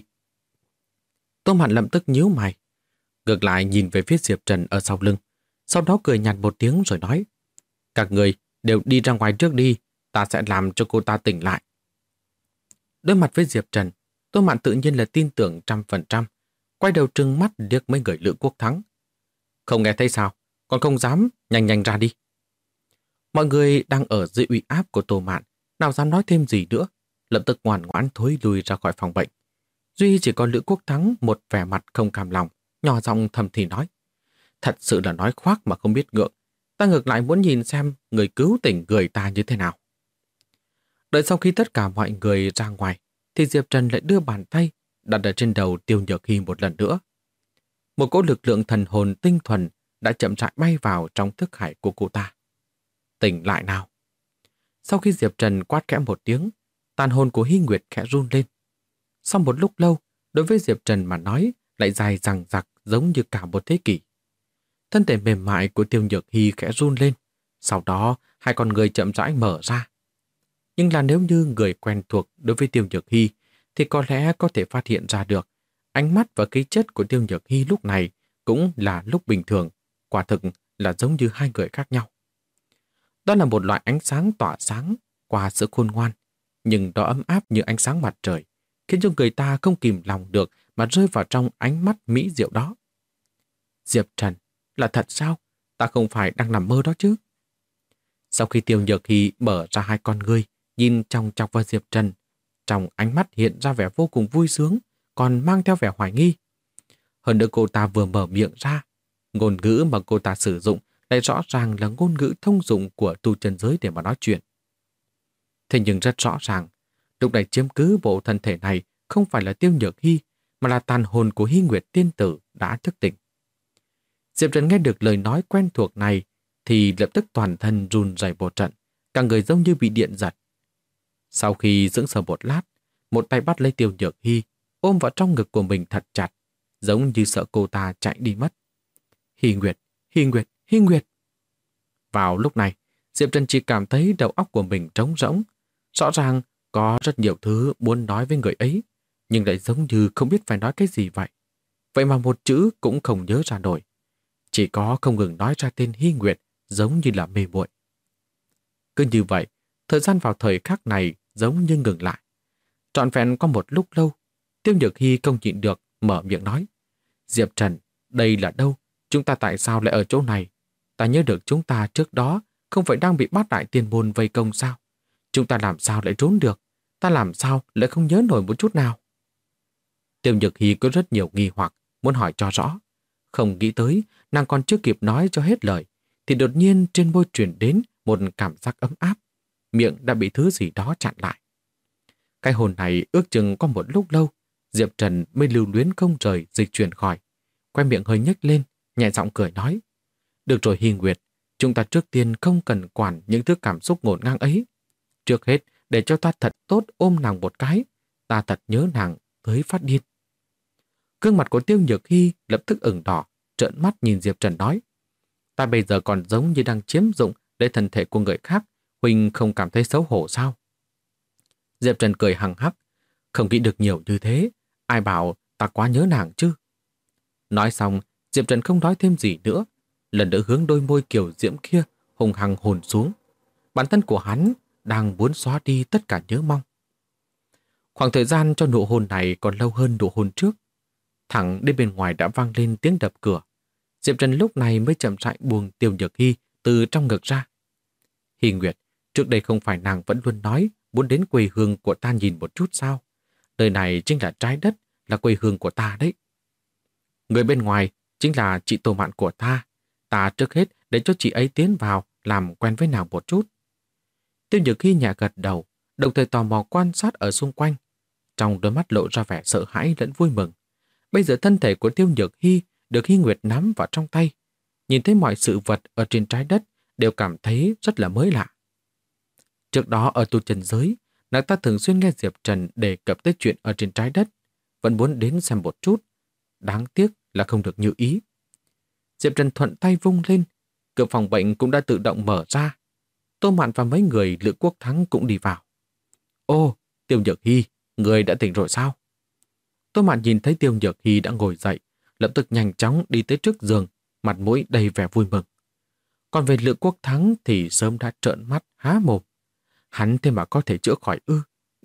Tô Mạn lập tức nhíu mày, ngược lại nhìn về phía Diệp Trần ở sau lưng, sau đó cười nhạt một tiếng rồi nói, các người đều đi ra ngoài trước đi, ta sẽ làm cho cô ta tỉnh lại. Đối mặt với Diệp Trần, Tô Mạn tự nhiên là tin tưởng 100%, quay đầu trừng mắt liếc mấy người Lữ Quốc Thắng. Không nghe thấy sao, còn không dám, nhanh ra đi. Mọi người đang ở dưới uy áp của Tô Mạn, nào dám nói thêm gì nữa, lập tức ngoan ngoãn thối lui ra khỏi phòng bệnh. Duy chỉ có Lữ Quốc Thắng một vẻ mặt không cam lòng, nhỏ giọng thầm thì nói, Thật sự là nói khoác mà không biết ngượng. Ta ngược lại muốn nhìn xem người cứu tỉnh người ta như thế nào. Đợi sau khi tất cả mọi người ra ngoài, thì Diệp Trần lại đưa bàn tay đặt ở trên đầu Tiêu Nhược Hy một lần nữa. Một cỗ lực lượng thần hồn tinh thuần đã chậm rãi bay vào trong thức hải của cô ta. Tỉnh lại nào. Sau khi Diệp Trần quát khẽ một tiếng, tàn hồn của Hy Nguyệt khẽ run lên. Sau một lúc lâu, đối với Diệp Trần mà nói lại dài dằng dặc giống như cả một thế kỷ. Thân thể mềm mại của Tiêu Nhược Hy khẽ run lên. Sau đó, hai con người chậm rãi mở ra. Nhưng là nếu như người quen thuộc đối với Tiêu Nhược Hy thì có lẽ có thể phát hiện ra được ánh mắt và khí chất của Tiêu Nhược Hy lúc này cũng là lúc bình thường, quả thực là giống như hai người khác nhau. Đó là một loại ánh sáng tỏa sáng qua sự khôn ngoan, nhưng đó ấm áp như ánh sáng mặt trời, khiến cho người ta không kìm lòng được mà rơi vào trong ánh mắt mỹ diệu đó. Diệp Trần, là thật sao? Ta không phải đang nằm mơ đó chứ? Sau khi Tiêu Nhược Hy mở ra hai con ngươi, nhìn chòng chọc vào Diệp Trần, trong ánh mắt hiện ra vẻ vô cùng vui sướng, còn mang theo vẻ hoài nghi. Hơn nữa cô ta vừa mở miệng ra, ngôn ngữ mà cô ta sử dụng lại rõ ràng là ngôn ngữ thông dụng của tu chân giới để mà nói chuyện. Thế nhưng rất rõ ràng, lúc này chiếm cứ bộ thân thể này không phải là Tiêu Nhược Hy, mà là tàn hồn của Hy Nguyệt tiên tử đã thức tỉnh. Diệp Trần nghe được lời nói quen thuộc này thì lập tức toàn thân run rẩy một trận, cả người giống như bị điện giật. Sau khi sững sờ một lát, một tay bắt lấy Tiêu Nhược Hy, ôm vào trong ngực của mình thật chặt, giống như sợ cô ta chạy đi mất. Hy Nguyệt, Hy Nguyệt, Hy Nguyệt. Vào lúc này, Diệp Trần chỉ cảm thấy đầu óc của mình trống rỗng. Rõ ràng có rất nhiều thứ muốn nói với người ấy, nhưng lại giống như không biết phải nói cái gì vậy. Vậy mà một chữ cũng không nhớ ra nổi. Chỉ có không ngừng nói ra tên Hy Nguyệt giống như là mê muội. Cứ như vậy, thời gian vào thời khắc này giống như ngừng lại. Trọn vẹn qua một lúc lâu, Tiêu Nhược Hy không nhịn được mở miệng nói. Diệp Trần, đây là đâu? Chúng ta tại sao lại ở chỗ này? Ta nhớ được chúng ta trước đó không phải đang bị bát đại tiên môn vây công sao? Chúng ta làm sao lại trốn được? Ta làm sao lại không nhớ nổi một chút nào? Tiêu Nhược Hy có rất nhiều nghi hoặc, muốn hỏi cho rõ. Không nghĩ tới, nàng còn chưa kịp nói cho hết lời, thì đột nhiên trên môi truyền đến một cảm giác ấm áp. Miệng đã bị thứ gì đó chặn lại. Cái hồn này ước chừng có một lúc lâu, Diệp Trần mới lưu luyến không rời dịch chuyển khỏi. Quay miệng hơi nhếch lên, nhẹ giọng cười nói. Được rồi Hy Nguyệt, chúng ta trước tiên không cần quản những thứ cảm xúc ngổn ngang ấy. Trước hết, để cho ta thật tốt ôm nàng một cái, ta thật nhớ nàng tới phát điên. Gương mặt của Tiêu Nhược Hy lập tức ửng đỏ, trợn mắt nhìn Diệp Trần nói. Ta bây giờ còn giống như đang chiếm dụng lấy thân thể của người khác, Huynh không cảm thấy xấu hổ sao? Diệp Trần cười hằng hắc, không nghĩ được nhiều như thế, ai bảo ta quá nhớ nàng chứ? Nói xong, Diệp Trần không nói thêm gì nữa, lần nữa hướng đôi môi kiều diễm kia hùng hăng hồn xuống. Bản thân của hắn đang muốn xóa đi tất cả nhớ mong. Khoảng thời gian cho nụ hôn này còn lâu hơn nụ hôn trước. Thẳng đến bên ngoài đã vang lên tiếng đập cửa. Diệp Trần lúc này mới chậm rãi buông Tiêu Nhược Hy từ trong ngực ra. Hy Nguyệt, trước đây không phải nàng vẫn luôn nói muốn đến quê hương của ta nhìn một chút sao? Nơi này chính là trái đất, là quê hương của ta đấy. Người bên ngoài chính là chị Tô Mạn của ta. Ta trước hết để cho chị ấy tiến vào làm quen với nàng một chút. Tiêu Nhược Hy nhẹ gật đầu, đồng thời tò mò quan sát ở xung quanh. Trong đôi mắt lộ ra vẻ sợ hãi lẫn vui mừng. Bây giờ thân thể của Tiêu Nhược Hy được Hy Nguyệt nắm vào trong tay. Nhìn thấy mọi sự vật ở trên trái đất đều cảm thấy rất là mới lạ. Trước đó ở tu chân giới, nàng ta thường xuyên nghe Diệp Trần đề cập tới chuyện ở trên trái đất, vẫn muốn đến xem một chút. Đáng tiếc là không được như ý. Diệp Trần thuận tay vung lên, cửa phòng bệnh cũng đã tự động mở ra. Tô Mạn và mấy người Lữ Quốc Thắng cũng đi vào. Ô, Tiêu Nhược Hy, người đã tỉnh rồi sao? Tô Mạn nhìn thấy Tiêu Nhược Hy đã ngồi dậy, lập tức nhanh chóng đi tới trước giường, mặt mũi đầy vẻ vui mừng. Còn về Lữ Quốc Thắng thì sớm đã trợn mắt há mồm. Hắn thế mà có thể chữa khỏi ư?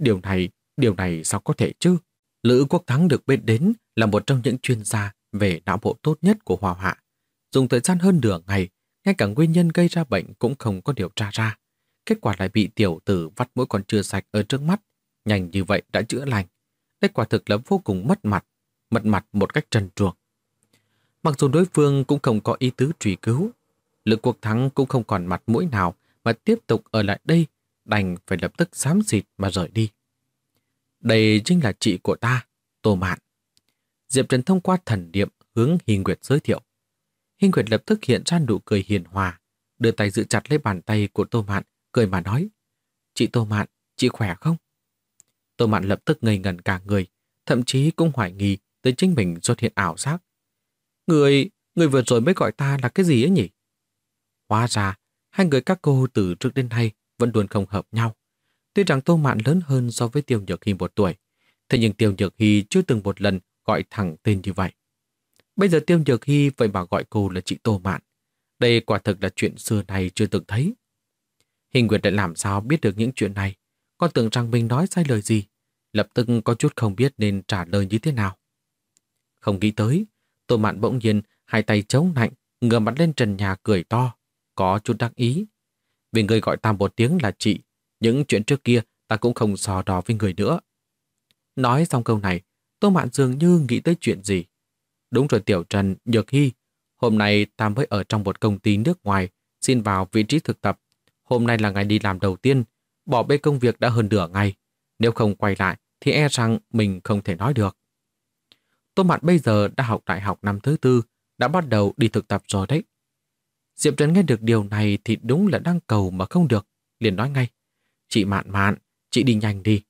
Điều này sao có thể chứ? Lữ Quốc Thắng được biết đến là một trong những chuyên gia về não bộ tốt nhất của Hoa Hạ. Dùng thời gian hơn nửa ngày, ngay cả nguyên nhân gây ra bệnh cũng không có điều tra ra. Kết quả lại bị tiểu tử vắt mũi còn chưa sạch ở trước mắt, nhanh như vậy đã chữa lành. Đây quả thực là vô cùng mất mặt một cách trần truồng. Mặc dù đối phương cũng không có ý tứ truy cứu, Lực Quốc Thắng cũng không còn mặt mũi nào mà tiếp tục ở lại đây, đành phải lập tức xám xịt mà rời đi. Đây chính là chị của ta, Tô Mạn. Diệp Trần thông qua thần niệm hướng Hy Nguyệt giới thiệu. Hy Nguyệt lập tức hiện ra nụ cười hiền hòa, đưa tay giữ chặt lấy bàn tay của Tô Mạn, cười mà nói: "Chị Tô Mạn, chị khỏe không?" Tô Mạn lập tức ngây ngẩn cả người, thậm chí cũng hoài nghi tới chính mình xuất hiện ảo giác. Người vừa rồi mới gọi ta là cái gì ấy nhỉ?" Hóa ra, hai người các cô từ trước đến nay vẫn luôn không hợp nhau. Tuy rằng Tô Mạn lớn hơn so với Tiêu Nhược Hy 1 tuổi, thế nhưng Tiêu Nhược Hy chưa từng một lần gọi thẳng tên như vậy. Bây giờ Tiêu Nhược Hy vậy mà gọi cô là chị Tô Mạn. Đây quả thực là chuyện xưa này chưa từng thấy. Hình Nguyệt lại làm sao biết được những chuyện này, còn tưởng rằng mình nói sai lời gì, lập tức có chút không biết nên trả lời như thế nào. Không nghĩ tới, Tô Mạn bỗng nhiên hai tay chống nạnh, ngửa mặt lên trần nhà cười to, có chút đắc ý. Vì người gọi ta một tiếng là chị, những chuyện trước kia ta cũng không so đo với người nữa. Nói xong câu này, Tô Mạn dường như nghĩ tới chuyện gì. Đúng rồi Tiểu Trần, Nhược Hy, hôm nay ta mới ở trong một công ty nước ngoài, xin vào vị trí thực tập. Hôm nay là ngày đi làm đầu tiên, bỏ bê công việc đã hơn nửa ngày. Nếu không quay lại thì e rằng mình không thể nói được. Tô Mạn bây giờ đã học đại học năm thứ 4, đã bắt đầu đi thực tập rồi đấy. Diệp Trần nghe được điều này thì đúng là đang cầu mà không được, liền nói ngay: "Chị Mạn Mạn, chị đi nhanh đi.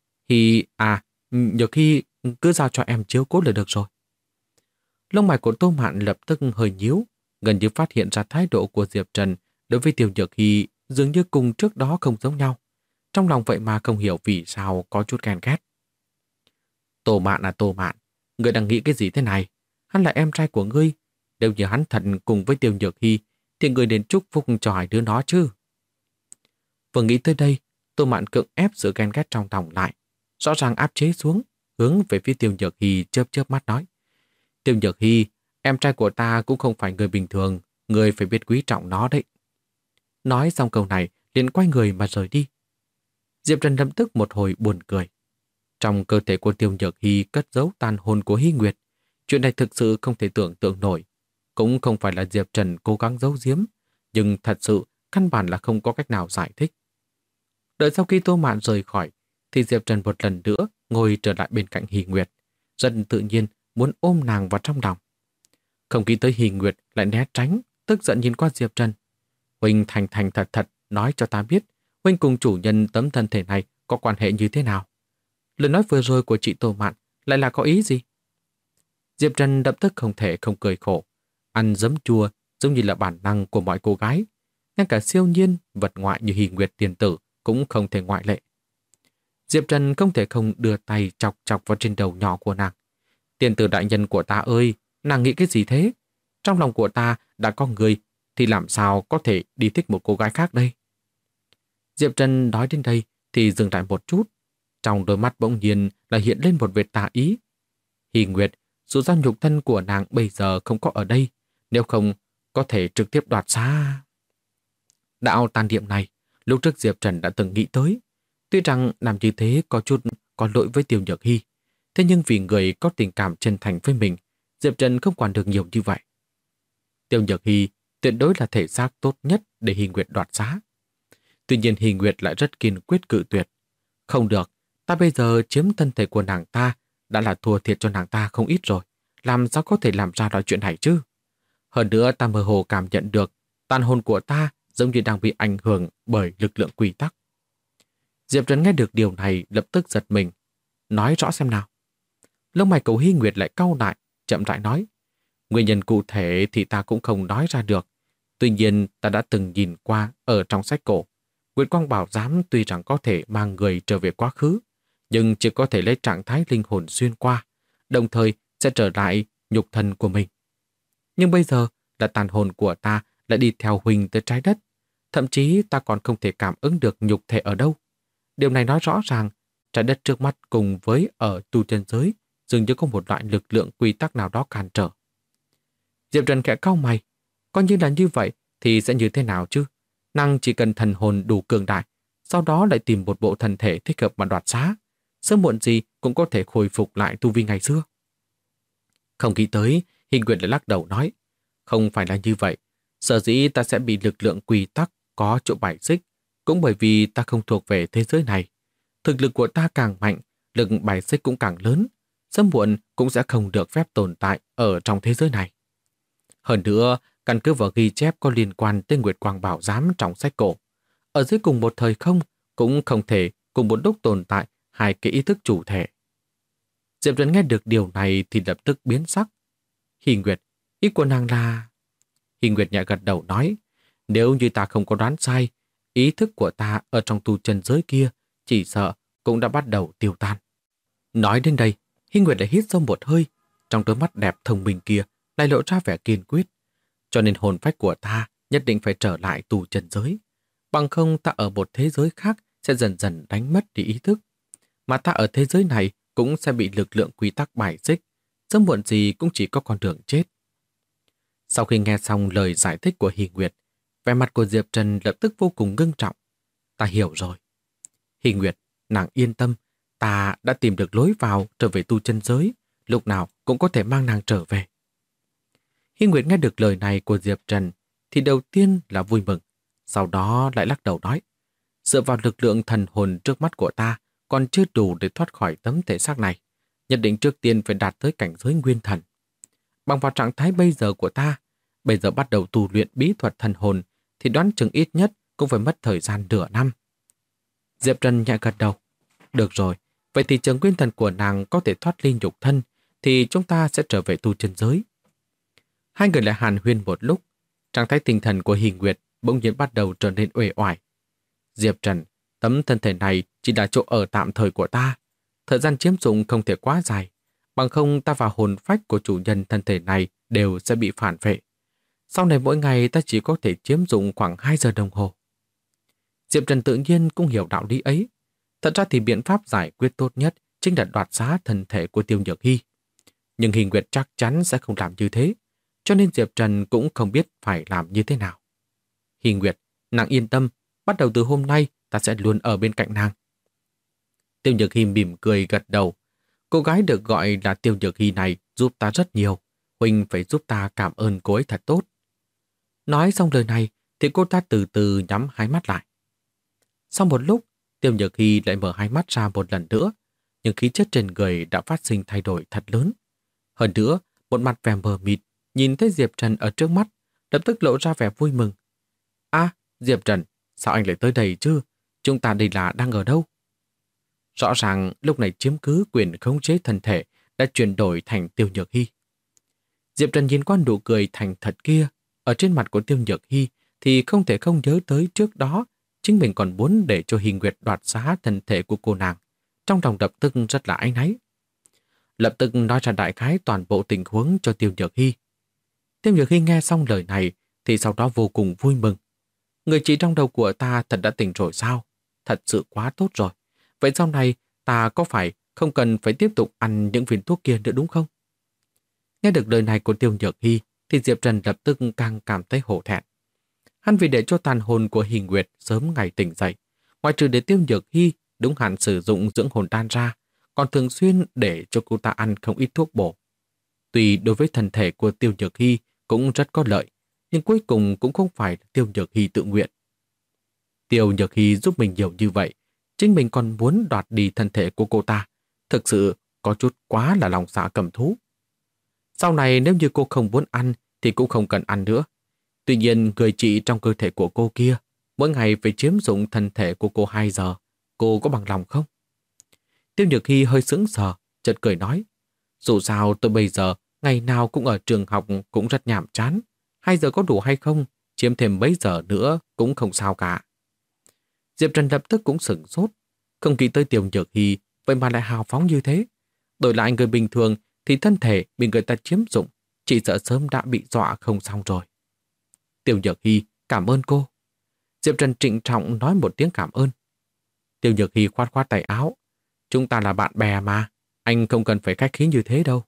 Nhược Hy cứ giao cho em chiếu cố là được rồi." Lông mày của Tô Mạn lập tức hơi nhíu, gần như phát hiện ra thái độ của Diệp Trần đối với Tiêu Nhược Hy dường như cùng trước đó không giống nhau. Trong lòng vậy mà không hiểu vì sao có chút ghen ghét. "Tô Mạn à Tô Mạn, ngươi đang nghĩ cái gì thế này? Hắn là em trai của ngươi. Nếu như hắn thật cùng với Tiêu Nhược Hy thì ngươi nên chúc phúc cho hai đứa nó chứ." Vừa nghĩ tới đây, Tô Mạn cưỡng ép sự ghen ghét trong lòng lại, rõ ràng áp chế xuống, hướng về phía Tiêu Nhược Hy chớp chớp mắt nói: "Tiêu Nhược Hy, em trai của ta cũng không phải người bình thường, ngươi phải biết quý trọng nó đấy." Nói xong câu này, liền quay người mà rời đi. Diệp Trần lập tức một hồi buồn cười. Trong cơ thể của Tiêu Nhược Hy cất giấu tàn hồn của Hy Nguyệt. Chuyện này thực sự không thể tưởng tượng nổi. Cũng không phải là Diệp Trần cố gắng giấu giếm, nhưng thật sự căn bản là không có cách nào giải thích. Đợi sau khi Tô Mạn rời khỏi, thì Diệp Trần một lần nữa ngồi trở lại bên cạnh Hy Nguyệt, rất tự nhiên muốn ôm nàng vào trong lòng. Không nghĩ tới Hy Nguyệt lại né tránh, tức giận nhìn qua Diệp Trần. "Huynh thành thành thật thật nói cho ta biết, huynh cùng chủ nhân tấm thân thể này có quan hệ như thế nào? Lời nói vừa rồi của chị Tô Mạn lại là có ý gì?" Diệp Trần lập tức không thể không cười khổ. Ăn giấm chua giống như là bản năng của mọi cô gái. Ngay cả siêu nhiên, vật ngoại như Hy Nguyệt tiền tử cũng không thể ngoại lệ. Diệp Trần không thể không đưa tay chọc chọc vào trên đầu nhỏ của nàng. "Tiền tử đại nhân của ta ơi, nàng nghĩ cái gì thế? Trong lòng của ta đã có người, thì làm sao có thể đi thích một cô gái khác đây?" Diệp Trần nói đến đây thì dừng lại một chút. Trong đôi mắt bỗng nhiên là hiện lên một vệt tà ý. Hy Nguyệt, dù sao nhục thân của nàng bây giờ không có ở đây, nếu không có thể trực tiếp đoạt xá. Đạo tàn niệm này, lúc trước Diệp Trần đã từng nghĩ tới. Tuy rằng làm như thế có chút có lỗi với Tiêu Nhược Hy, thế nhưng vì người có tình cảm chân thành với mình, Diệp Trần không quản được nhiều như vậy. Tiêu Nhược Hy tuyệt đối là thể xác tốt nhất để Hy Nguyệt đoạt xá. Tuy nhiên Hy Nguyệt lại rất kiên quyết cự tuyệt. "Không được, ta bây giờ chiếm thân thể của nàng ta đã là thua thiệt cho nàng ta không ít rồi. Làm sao có thể làm ra loại chuyện này chứ? Hơn nữa ta mơ hồ cảm nhận được tàn hồn của ta giống như đang bị ảnh hưởng bởi lực lượng quy tắc." Diệp Trần nghe được điều này lập tức giật mình. "Nói rõ xem nào." Lông mày cậu Hy Nguyệt lại cau lại, chậm rãi nói: "Nguyên nhân cụ thể thì ta cũng không nói ra được. Tuy nhiên ta đã từng nhìn qua ở trong sách cổ. Nguyệt Quang Bảo Giám tuy rằng có thể mang người trở về quá khứ, nhưng chỉ có thể lấy trạng thái linh hồn xuyên qua, đồng thời sẽ trở lại nhục thân của mình. Nhưng bây giờ là tàn hồn của ta lại đi theo Huỳnh tới trái đất. Thậm chí ta còn không thể cảm ứng được nhục thể ở đâu. Điều này nói rõ ràng trái đất trước mắt cùng với ở tu chân giới dường như có một loại lực lượng quy tắc nào đó cản trở." Diệp Trần khẽ cau mày. Coi như là như vậy thì sẽ như thế nào chứ? Nàng chỉ cần thần hồn đủ cường đại, sau đó lại tìm một bộ thân thể thích hợp mà đoạt xá. Sớm muộn gì cũng có thể khôi phục lại tu vi ngày xưa. Không nghĩ tới, Hình Nguyệt lại lắc đầu nói, không phải là như vậy. Sở dĩ ta sẽ bị lực lượng quy tắc có chỗ bài xích, cũng bởi vì ta không thuộc về thế giới này. Thực lực của ta càng mạnh, lực bài xích cũng càng lớn, sớm muộn cũng sẽ không được phép tồn tại ở trong thế giới này. Hơn nữa, căn cứ vào ghi chép có liên quan tới Nguyệt Quang Bảo Giám trong sách cổ, ở dưới cùng một thời không cũng không thể cùng một lúc tồn tại hai cái ý thức chủ thể. Diệp Trần nghe được điều này thì lập tức biến sắc. Hy Nguyệt, ý của nàng là... Hy Nguyệt nhẹ gật đầu nói, nếu như ta không có đoán sai, ý thức của ta ở trong tu chân giới kia chỉ sợ cũng đã bắt đầu tiêu tan. Nói đến đây, Hy Nguyệt lại hít sâu một hơi, trong đôi mắt đẹp thông minh kia lại lộ ra vẻ kiên quyết. Cho nên hồn phách của ta nhất định phải trở lại tu chân giới. Bằng không ta ở một thế giới khác sẽ dần dần đánh mất đi ý thức. Mà ta ở thế giới này cũng sẽ bị lực lượng quy tắc bài xích. Sớm muộn gì cũng chỉ có con đường chết. Sau khi nghe xong lời giải thích của Hy Nguyệt, vẻ mặt của Diệp Trần lập tức vô cùng ngưng trọng. Ta hiểu rồi. Hy Nguyệt, nàng yên tâm. Ta đã tìm được lối vào trở về tu chân giới. Lúc nào cũng có thể mang nàng trở về. Hy Nguyệt nghe được lời này của Diệp Trần thì đầu tiên là vui mừng. Sau đó lại lắc đầu nói, dựa vào lực lượng thần hồn trước mắt của ta còn chưa đủ để thoát khỏi tấm thể xác này. Nhất định trước tiên phải đạt tới cảnh giới nguyên thần. Bằng vào trạng thái bây giờ của ta, bây giờ bắt đầu tu luyện bí thuật thần hồn thì đoán chừng ít nhất cũng phải mất thời gian nửa năm. Diệp Trần nhẹ gật đầu. Được rồi, vậy thì chờ nguyên thần của nàng có thể thoát ly nhục thân thì chúng ta sẽ trở về tu chân giới. Hai người lại hàn huyên một lúc, trạng thái tinh thần của Hy Nguyệt bỗng nhiên bắt đầu trở nên uể oải. Diệp Trần, tấm thân thể này chỉ là chỗ ở tạm thời của ta. Thời gian chiếm dụng không thể quá dài, bằng không ta và hồn phách của chủ nhân thân thể này đều sẽ bị phản vệ. Sau này mỗi ngày ta chỉ có thể chiếm dụng khoảng 2 giờ đồng hồ. Diệp Trần tự nhiên cũng hiểu đạo lý ấy. Thật ra thì biện pháp giải quyết tốt nhất chính là đoạt xá thân thể của Tiêu Nhược Hy. Nhưng Hy Nguyệt chắc chắn sẽ không làm như thế, cho nên Diệp Trần cũng không biết phải làm như thế nào. Hy Nguyệt, nàng yên tâm, bắt đầu từ hôm nay ta sẽ luôn ở bên cạnh nàng. Tiêu Nhược Hy mỉm cười gật đầu. Cô gái được gọi là Tiêu Nhược Hy này giúp ta rất nhiều. Huynh phải giúp ta cảm ơn cô ấy thật tốt. Nói xong lời này thì cô ta từ từ nhắm hai mắt lại. Sau một lúc, Tiêu Nhược Hy lại mở hai mắt ra một lần nữa, nhưng khí chất trên người đã phát sinh thay đổi thật lớn. Hơn nữa, một mặt vẻ mờ mịt nhìn thấy Diệp Trần ở trước mắt, lập tức lộ ra vẻ vui mừng. Diệp Trần, sao anh lại tới đây chứ? Chúng ta đây là đang ở đâu? Rõ ràng lúc này chiếm cứ quyền khống chế thân thể đã chuyển đổi thành Tiêu Nhược Hy. Diệp Trần nhìn qua nụ cười thành thật kia ở trên mặt của Tiêu Nhược Hy thì không thể không nhớ tới trước đó chính mình còn muốn để cho Hy Nguyệt đoạt xá thân thể của cô nàng. Trong lòng lập tức rất là áy náy. Lập tức nói ra đại khái toàn bộ tình huống cho Tiêu Nhược Hy. Tiêu Nhược Hy nghe xong lời này thì sau đó vô cùng vui mừng. Người chị trong đầu của ta thật đã tỉnh rồi sao? Thật sự quá tốt rồi. Vậy sau này ta có phải không cần phải tiếp tục ăn những viên thuốc kia nữa đúng không? Nghe được lời này của Tiêu Nhược Hy thì Diệp Trần lập tức càng cảm thấy hổ thẹn. Hắn vì để cho tàn hồn của Hy Nguyệt sớm ngày tỉnh dậy, ngoài trừ để Tiêu Nhược Hy đúng hạn sử dụng dưỡng hồn đan ra, còn thường xuyên để cho cô ta ăn không ít thuốc bổ. Tuy đối với thân thể của Tiêu Nhược Hy cũng rất có lợi, nhưng cuối cùng cũng không phải Tiêu Nhược Hy tự nguyện. Tiêu Nhược Hy giúp mình nhiều như vậy, chính mình còn muốn đoạt đi thân thể của cô ta. Thực sự có chút quá là lòng dạ cầm thú. Sau này nếu như cô không muốn ăn thì cũng không cần ăn nữa. Tuy nhiên người chị trong cơ thể của cô kia mỗi ngày phải chiếm dụng thân thể của cô 2 giờ. Cô có bằng lòng không? Tiêu Nhược Hy hơi sững sờ, chợt cười nói. Dù sao tôi bây giờ ngày nào cũng ở trường học cũng rất nhàm chán. 2 giờ có đủ hay không? Chiếm thêm mấy giờ nữa cũng không sao cả. Diệp Trần lập tức cũng sửng sốt. Không nghĩ tới Tiêu Nhược Hy vậy mà lại hào phóng như thế. Đổi lại người bình thường thì thân thể bị người ta chiếm dụng, chỉ sợ sớm đã bị dọa không xong rồi. Tiêu Nhược Hy, cảm ơn cô. Diệp Trần trịnh trọng nói một tiếng cảm ơn. Tiêu Nhược Hy khoát khoát tay áo. Chúng ta là bạn bè mà, anh không cần phải khách khí như thế đâu.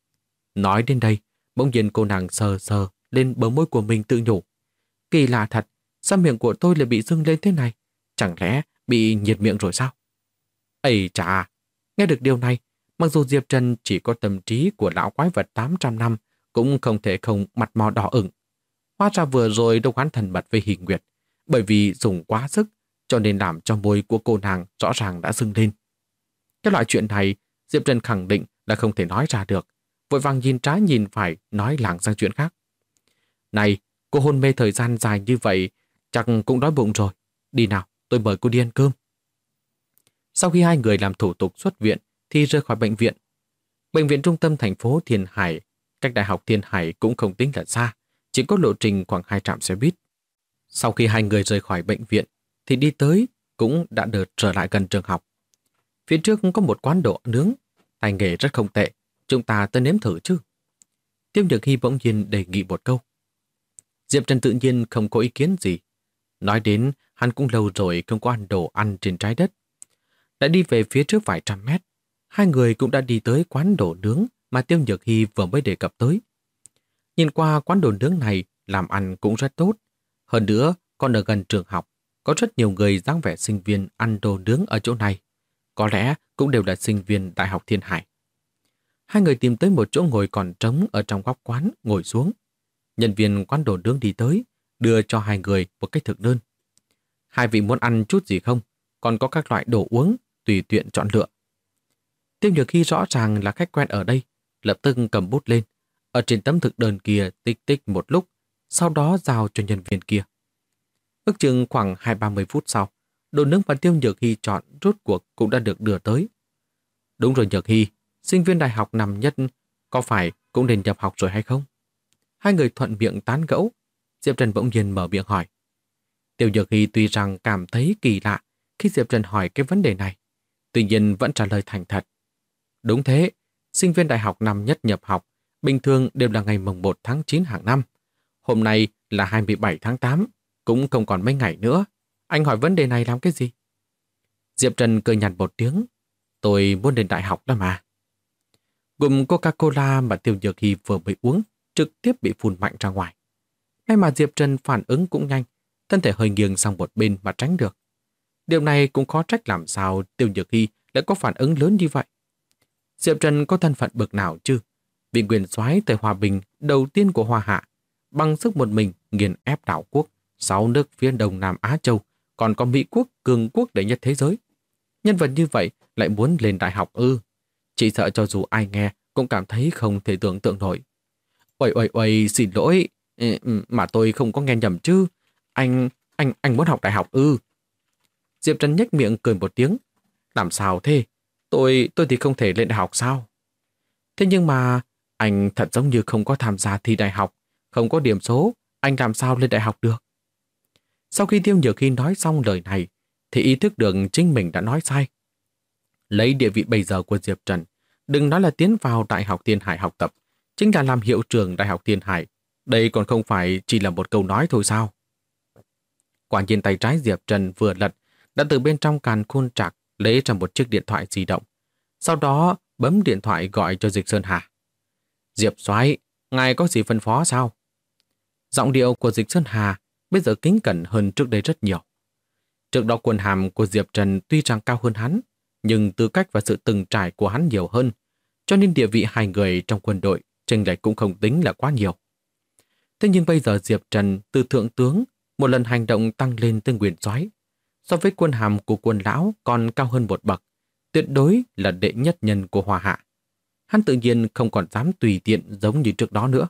Nói đến đây, bỗng nhiên cô nàng sờ sờ lên bờ môi của mình tự nhủ. Kỳ lạ thật, sao miệng của tôi lại bị sưng lên thế này? Chẳng lẽ bị nhiệt miệng rồi sao? Ây chà, nghe được điều này, mặc dù Diệp Trần chỉ có tâm trí của lão quái vật 800 năm, cũng không thể không mặt mò đỏ ửng. Hóa ra vừa rồi đâu quán thần mật với Hình Nguyệt, bởi vì dùng quá sức cho nên làm cho môi của cô nàng rõ ràng đã sưng lên. Cái loại chuyện này Diệp Trần khẳng định là không thể nói ra được, vội vàng nhìn trái nhìn phải nói lảng sang chuyện khác. Này, cô hôn mê thời gian dài như vậy, chắc cũng đói bụng rồi. Đi nào, tôi mời cô đi ăn cơm. Sau khi hai người làm thủ tục xuất viện thì rời khỏi bệnh viện. Bệnh viện trung tâm thành phố Thiên Hải, cách Đại học Thiên Hải cũng không tính là xa, chỉ có lộ trình khoảng 2 trạm xe buýt. Sau khi hai người rời khỏi bệnh viện thì đi tới cũng đã được trở lại gần trường học. Phía trước có một quán đồ nướng, tay nghề rất không tệ, chúng ta tới nếm thử chứ. Tiêu Nhược Hy bỗng nhiên đề nghị một câu. Diệp Trần tự nhiên không có ý kiến gì. Nói đến hắn cũng lâu rồi không có ăn đồ ăn trên trái đất. Đã đi về phía trước vài trăm mét, hai người cũng đã đi tới quán đồ nướng mà Tiêu Nhược Hy vừa mới đề cập tới. Nhìn qua quán đồ nướng này làm ăn cũng rất tốt. Hơn nữa, còn ở gần trường học, có rất nhiều người dáng vẻ sinh viên ăn đồ nướng ở chỗ này. Có lẽ cũng đều là sinh viên Đại học Thiên Hải. Hai người tìm tới một chỗ ngồi còn trống ở trong góc quán, ngồi xuống. Nhân viên quán đồ nướng đi tới, đưa cho hai người một cái thực đơn. Hai vị muốn ăn chút gì không? Còn có các loại đồ uống, tùy tiện chọn lựa. Tiêu Nhược Hy rõ ràng là khách quen ở đây, lập tức cầm bút lên. Ở trên tấm thực đơn kia tích tích một lúc, sau đó giao cho nhân viên kia. Ước chừng khoảng 20-30 phút sau, đồ nướng mà Tiêu Nhược Hy chọn rốt cuộc cũng đã được đưa tới. Đúng rồi Nhược Hy, sinh viên đại học năm nhất có phải cũng nên nhập học rồi hay không? Hai người thuận miệng tán gẫu. Diệp Trần bỗng nhiên mở miệng hỏi. Tiêu Nhược Hy tuy rằng cảm thấy kỳ lạ khi Diệp Trần hỏi cái vấn đề này, tuy nhiên vẫn trả lời thành thật. Đúng thế, sinh viên đại học năm nhất nhập học bình thường đều là ngày mùng 1 tháng 9 hàng năm. Hôm nay là 27 tháng 8, cũng không còn mấy ngày nữa. Anh hỏi vấn đề này làm cái gì? Diệp Trần cười nhạt một tiếng. Tôi muốn đến đại học đó mà. Gồm Coca-Cola mà Tiêu Nhược Hy vừa mới uống trực tiếp bị phun mạnh ra ngoài. May mà Diệp Trần phản ứng cũng nhanh, thân thể hơi nghiêng sang một bên mà tránh được. Điều này cũng khó trách làm sao Tiêu Nhược Hy lại có phản ứng lớn như vậy. Diệp Trần có thân phận bậc nào chứ? Vị quyền soái thời Hòa Bình đầu tiên của Hoa Hạ, bằng sức một mình nghiền ép đảo quốc 6 nước phía đông Nam Á Châu, còn có Mỹ quốc, cường quốc đệ nhất thế giới. Nhân vật như vậy lại muốn lên đại học ư? Chỉ sợ cho dù ai nghe cũng cảm thấy không thể tưởng tượng nổi. Ôi, xin lỗi, mà tôi không có nghe nhầm chứ. Anh muốn học đại học ư? Diệp Trần nhếch miệng cười một tiếng. Làm sao thế? Tôi thì không thể lên đại học sao? Thế nhưng mà anh thật giống như không có tham gia thi đại học, không có điểm số, anh làm sao lên đại học được? Sau khi Tiêu Nhược Hy nói xong lời này, thì ý thức được chính mình đã nói sai. Lấy địa vị bây giờ của Diệp Trần, đừng nói là tiến vào Đại học Thiên Hải học tập, chính là làm hiệu trưởng Đại học Thiên Hải. Đây còn không phải chỉ là một câu nói thôi sao? Quả nhiên tay trái Diệp Trần vừa lật, đã từ bên trong càn khôn trạc lấy ra một chiếc điện thoại di động. Sau đó bấm điện thoại gọi cho Dịch Sơn Hà. Diệp soái, ngài có gì phân phó sao? Giọng điệu của Dịch Sơn Hà bây giờ kính cẩn hơn trước đây rất nhiều. Trước đó quân hàm của Diệp Trần tuy rằng cao hơn hắn, nhưng tư cách và sự từng trải của hắn nhiều hơn, cho nên địa vị hai người trong quân đội chênh lệch cũng không tính là quá nhiều. Thế nhưng bây giờ Diệp Trần từ thượng tướng một lần hành động tăng lên tới nguyên soái, so với quân hàm của quân lão còn cao hơn một bậc, tuyệt đối là đệ nhất nhân của Hoa Hạ. Hắn tự nhiên không còn dám tùy tiện giống như trước đó nữa.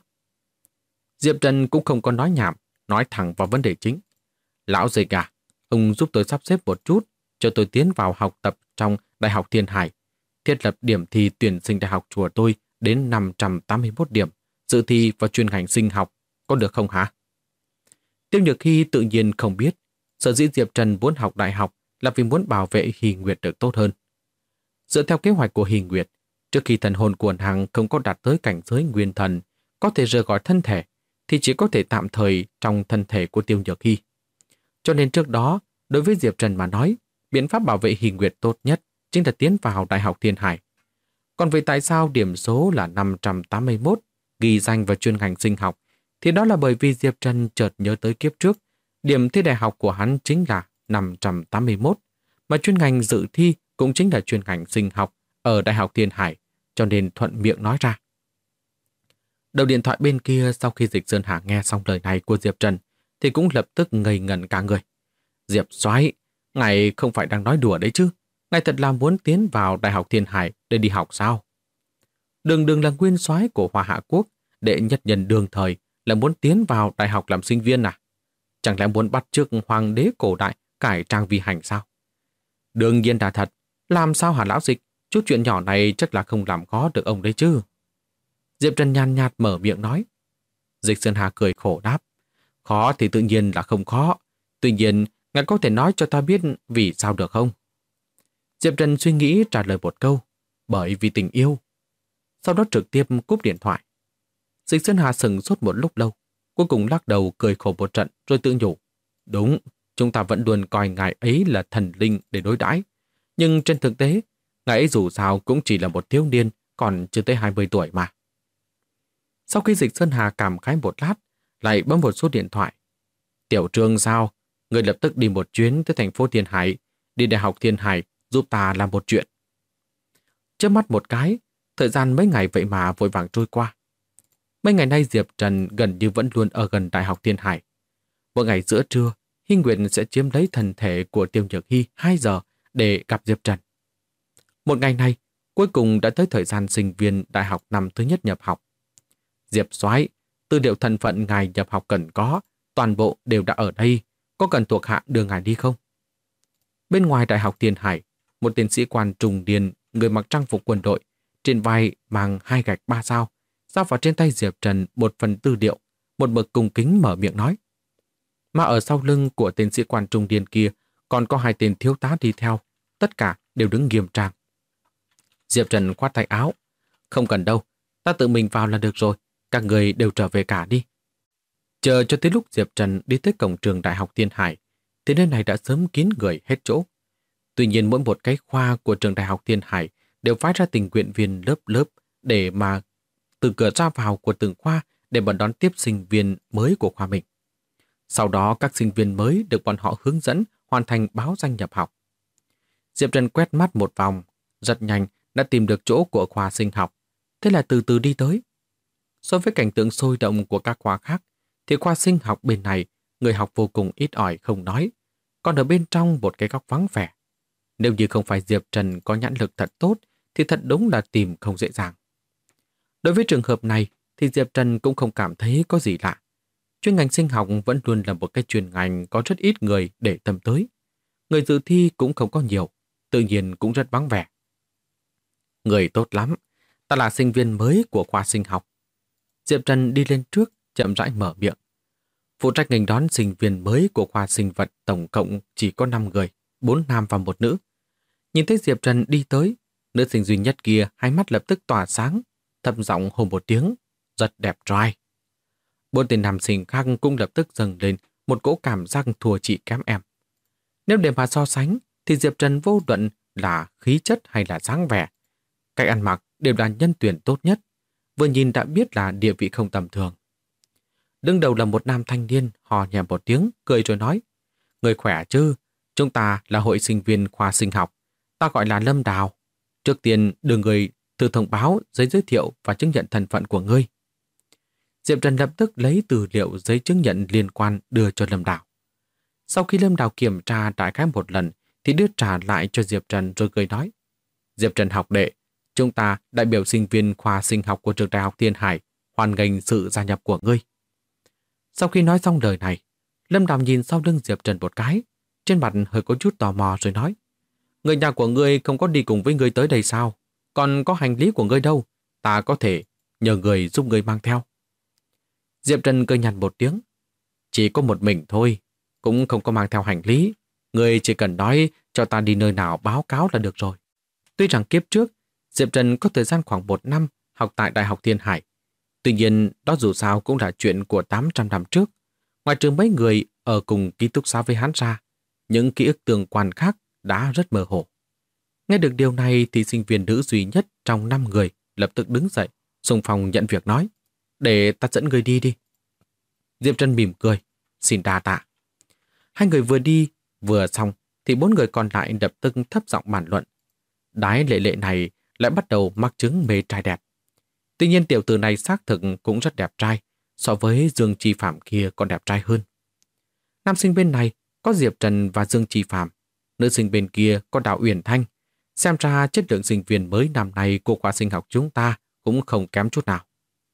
Diệp Trần cũng không có nói nhảm, nói thẳng vào vấn đề chính. Lão Dịch à, ông giúp tôi sắp xếp một chút cho tôi tiến vào học tập trong Đại học Thiên Hải, thiết lập điểm thi tuyển sinh đại học chùa tôi đến 581 điểm, dự thi vào chuyên ngành sinh học, có được không hả? Tiêu Nhược Hy tự nhiên không biết, sở dĩ Diệp Trần muốn học đại học là vì muốn bảo vệ Hy Nguyệt được tốt hơn. Dựa theo kế hoạch của Hy Nguyệt, trước khi thần hồn của nàng không có đạt tới cảnh giới nguyên thần, có thể rời khỏi thân thể, thì chỉ có thể tạm thời trong thân thể của Tiêu Nhược Hy. Cho nên trước đó, đối với Diệp Trần mà nói, biện pháp bảo vệ Hy Nguyệt tốt nhất chính là tiến vào Đại học Thiên Hải. Còn về tại sao điểm số là 581, ghi danh vào chuyên ngành sinh học, thì đó là bởi vì Diệp Trần chợt nhớ tới kiếp trước, điểm thi đại học của hắn chính là 581, mà chuyên ngành dự thi cũng chính là chuyên ngành sinh học ở Đại học Thiên Hải, cho nên thuận miệng nói ra. Đầu điện thoại bên kia sau khi Dịch Sơn Hà nghe xong lời này của Diệp Trần thì cũng lập tức ngây ngẩn cả người. Diệp Soái, ngài không phải đang nói đùa đấy chứ? Ngài thật là muốn tiến vào Đại học Thiên Hải để đi học sao? Đường Đường là nguyên soái của Hoa Hạ Quốc, đệ nhất nhân đương thời, là muốn tiến vào đại học làm sinh viên à? Chẳng lẽ muốn bắt chước hoàng đế cổ đại cải trang vi hành sao? Đương nhiên là thật. Làm sao hả lão Dịch? Chút chuyện nhỏ này chắc là không làm khó được ông đấy chứ. Diệp Trần nhàn nhạt mở miệng nói. Dịch Sơn Hà cười khổ đáp. Khó thì tự nhiên là không khó. Tuy nhiên, ngài có thể nói cho ta biết vì sao được không? Diệp Trần suy nghĩ trả lời một câu. Bởi vì tình yêu. Sau đó trực tiếp cúp điện thoại. Dịch Sơn Hà sững sốt một lúc lâu. Cuối cùng lắc đầu cười khổ một trận rồi tự nhủ. Đúng, chúng ta vẫn luôn coi ngài ấy là thần linh để đối đãi. Nhưng trên thực tế, ngài ấy dù sao cũng chỉ là một thiếu niên, còn chưa tới 20 tuổi mà. Sau khi Dịch Sơn Hà cảm khái một lát, lại bấm một số điện thoại. Tiểu Trương sao? Người lập tức đi một chuyến tới thành phố Thiên Hải, đi Đại học Thiên Hải giúp ta làm một chuyện. Chớp mắt một cái, thời gian mấy ngày vậy mà vội vàng trôi qua. Mấy ngày nay Diệp Trần gần như vẫn luôn ở gần Đại học Thiên Hải. Một ngày giữa trưa, Hy Nguyệt sẽ chiếm lấy thân thể của Tiêu Nhược Hy 2 giờ để gặp Diệp Trần. Một ngày này, cuối cùng đã tới thời gian sinh viên đại học năm thứ nhất nhập học. Diệp Soái, tư liệu thân phận ngài nhập học cần có, toàn bộ đều đã ở đây, có cần thuộc hạ đưa ngài đi không? Bên ngoài Đại học Thiên Hải, một tiến sĩ quan trùng niên, người mặc trang phục quân đội, trên vai mang 2 gạch 3 sao, giao vào trên tay Diệp Trần một phần tư liệu, một bậc cung kính mở miệng nói. Mà ở sau lưng của tiến sĩ quan trung niên kia còn có 2 tên thiếu tá đi theo, tất cả đều đứng nghiêm trang. Diệp Trần khoát tay áo. Không cần đâu, ta tự mình vào là được rồi, các người đều trở về cả đi. Chờ cho tới lúc Diệp Trần đi tới cổng trường Đại học Thiên Hải, thì nơi này đã sớm kín người hết chỗ. Tuy nhiên mỗi một cái khoa của trường Đại học Thiên Hải đều phái ra tình nguyện viên lớp lớp để mà từ cửa ra vào của từng khoa để bọn đón tiếp sinh viên mới của khoa mình. Sau đó các sinh viên mới được bọn họ hướng dẫn hoàn thành báo danh nhập học. Diệp Trần quét mắt một vòng, rất nhanh đã tìm được chỗ của khoa sinh học, thế là từ từ đi tới. So với cảnh tượng sôi động của các khoa khác, thì khoa sinh học bên này người học vô cùng ít ỏi không nói, còn ở bên trong một cái góc vắng vẻ. Nếu như không phải Diệp Trần có nhãn lực thật tốt, thì thật đúng là tìm không dễ dàng. Đối với trường hợp này, thì Diệp Trần cũng không cảm thấy có gì lạ. Chuyên ngành sinh học vẫn luôn là một cái chuyên ngành có rất ít người để tâm tới. Người dự thi cũng không có nhiều, tự nhiên cũng rất vắng vẻ. Người tốt lắm, ta là sinh viên mới của khoa sinh học. Diệp Trần đi lên trước, chậm rãi mở miệng. Phụ trách nghênh đón sinh viên mới của khoa sinh vật tổng cộng chỉ có 5 người, 4 nam và 1 nữ. Nhìn thấy Diệp Trần đi tới, nữ sinh duy nhất kia hai mắt lập tức tỏa sáng, thấp giọng hô một tiếng, rất đẹp trai. 4 tên nam sinh khác cũng lập tức dâng lên một cỗ cảm giác thua chị kém em. Nếu để mà so sánh, thì Diệp Trần vô luận là khí chất hay là dáng vẻ, cách ăn mặc đều là nhân tuyển tốt nhất, vừa nhìn đã biết là địa vị không tầm thường. Đứng đầu là một nam thanh niên, hò nhẹ một tiếng, cười rồi nói, người khỏe chứ, chúng ta là hội sinh viên khoa sinh học, ta gọi là Lâm Đào. Trước tiên đưa người thư thông báo, giấy giới thiệu và chứng nhận thân phận của ngươi. Diệp Trần lập tức lấy tư liệu giấy chứng nhận liên quan đưa cho Lâm Đào. Sau khi Lâm Đào kiểm tra đại khái một lần, thì đưa trả lại cho Diệp Trần rồi cười nói, Diệp Trần học đệ, chúng ta đại biểu sinh viên khoa sinh học của trường Đại học Thiên Hải hoan nghênh sự gia nhập của ngươi. Sau khi nói xong lời này, Lâm Đào nhìn sau lưng Diệp Trần một cái, trên mặt hơi có chút tò mò rồi nói, người nhà của ngươi không có đi cùng với ngươi tới đây sao? Còn có hành lý của ngươi đâu? Ta có thể nhờ người giúp ngươi mang theo. Diệp Trần cười nhạt một tiếng, chỉ có một mình thôi, cũng không có mang theo hành lý. Ngươi chỉ cần nói cho ta đi nơi nào báo cáo là được rồi. Tuy rằng kiếp trước, Diệp Trần có thời gian khoảng 1 năm học tại Đại học Thiên Hải. Tuy nhiên, đó dù sao cũng là chuyện của 800 năm trước. Ngoài trừ mấy người ở cùng ký túc xá với hắn ra, những ký ức tương quan khác đã rất mơ hồ. Nghe được điều này thì sinh viên nữ duy nhất trong 5 người lập tức đứng dậy, xung phong nhận việc nói, để ta dẫn người đi đi. Diệp Trần mỉm cười, xin đa tạ. Hai người vừa đi, vừa xong, thì 4 người còn lại lập tức thấp giọng bàn luận. Đái lệ lệ này lại bắt đầu mắc chứng mê trai đẹp. Tuy nhiên tiểu tử này xác thực cũng rất đẹp trai, so với Dương Chi Phạm kia còn đẹp trai hơn. Nam sinh bên này có Diệp Trần và Dương Chi Phạm, nữ sinh bên kia có Đào Uyển Thanh. Xem ra chất lượng sinh viên mới năm nay của khoa sinh học chúng ta cũng không kém chút nào.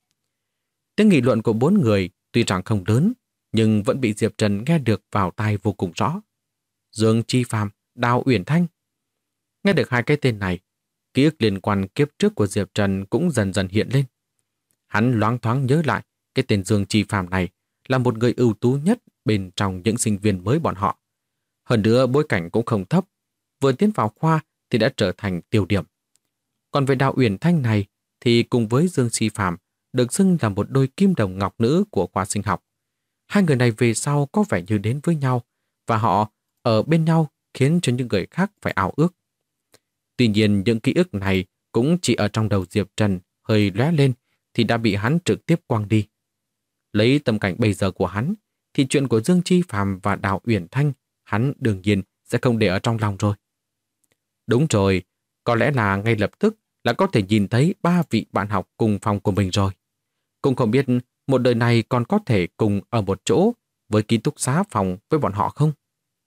Tiếng nghị luận của 4 người tuy rằng không lớn, nhưng vẫn bị Diệp Trần nghe được vào tai vô cùng rõ. Dương Chi Phạm, Đào Uyển Thanh. Nghe được hai cái tên này, ký ức liên quan kiếp trước của Diệp Trần cũng dần dần hiện lên. Hắn loáng thoáng nhớ lại cái tên Dương Chi Phạm này là một người ưu tú nhất bên trong những sinh viên mới bọn họ. Hơn nữa bối cảnh cũng không thấp, vừa tiến vào khoa thì đã trở thành tiêu điểm. Còn về Đào Uyển Thanh này thì cùng với Dương Chi Phạm được xưng là một đôi kim đồng ngọc nữ của khoa sinh học. Hai người này về sau có vẻ như đến với nhau và họ ở bên nhau khiến cho những người khác phải ao ước. Tuy nhiên những ký ức này cũng chỉ ở trong đầu Diệp Trần hơi lóe lên thì đã bị hắn trực tiếp quăng đi. Lấy tâm cảnh bây giờ của hắn thì chuyện của Dương Chi Phạm và Đào Uyển Thanh hắn đương nhiên sẽ không để ở trong lòng rồi. Đúng rồi, có lẽ là ngay lập tức là có thể nhìn thấy 3 vị bạn học cùng phòng của mình rồi. Cũng không biết một đời này còn có thể cùng ở một chỗ với ký túc xá phòng với bọn họ không?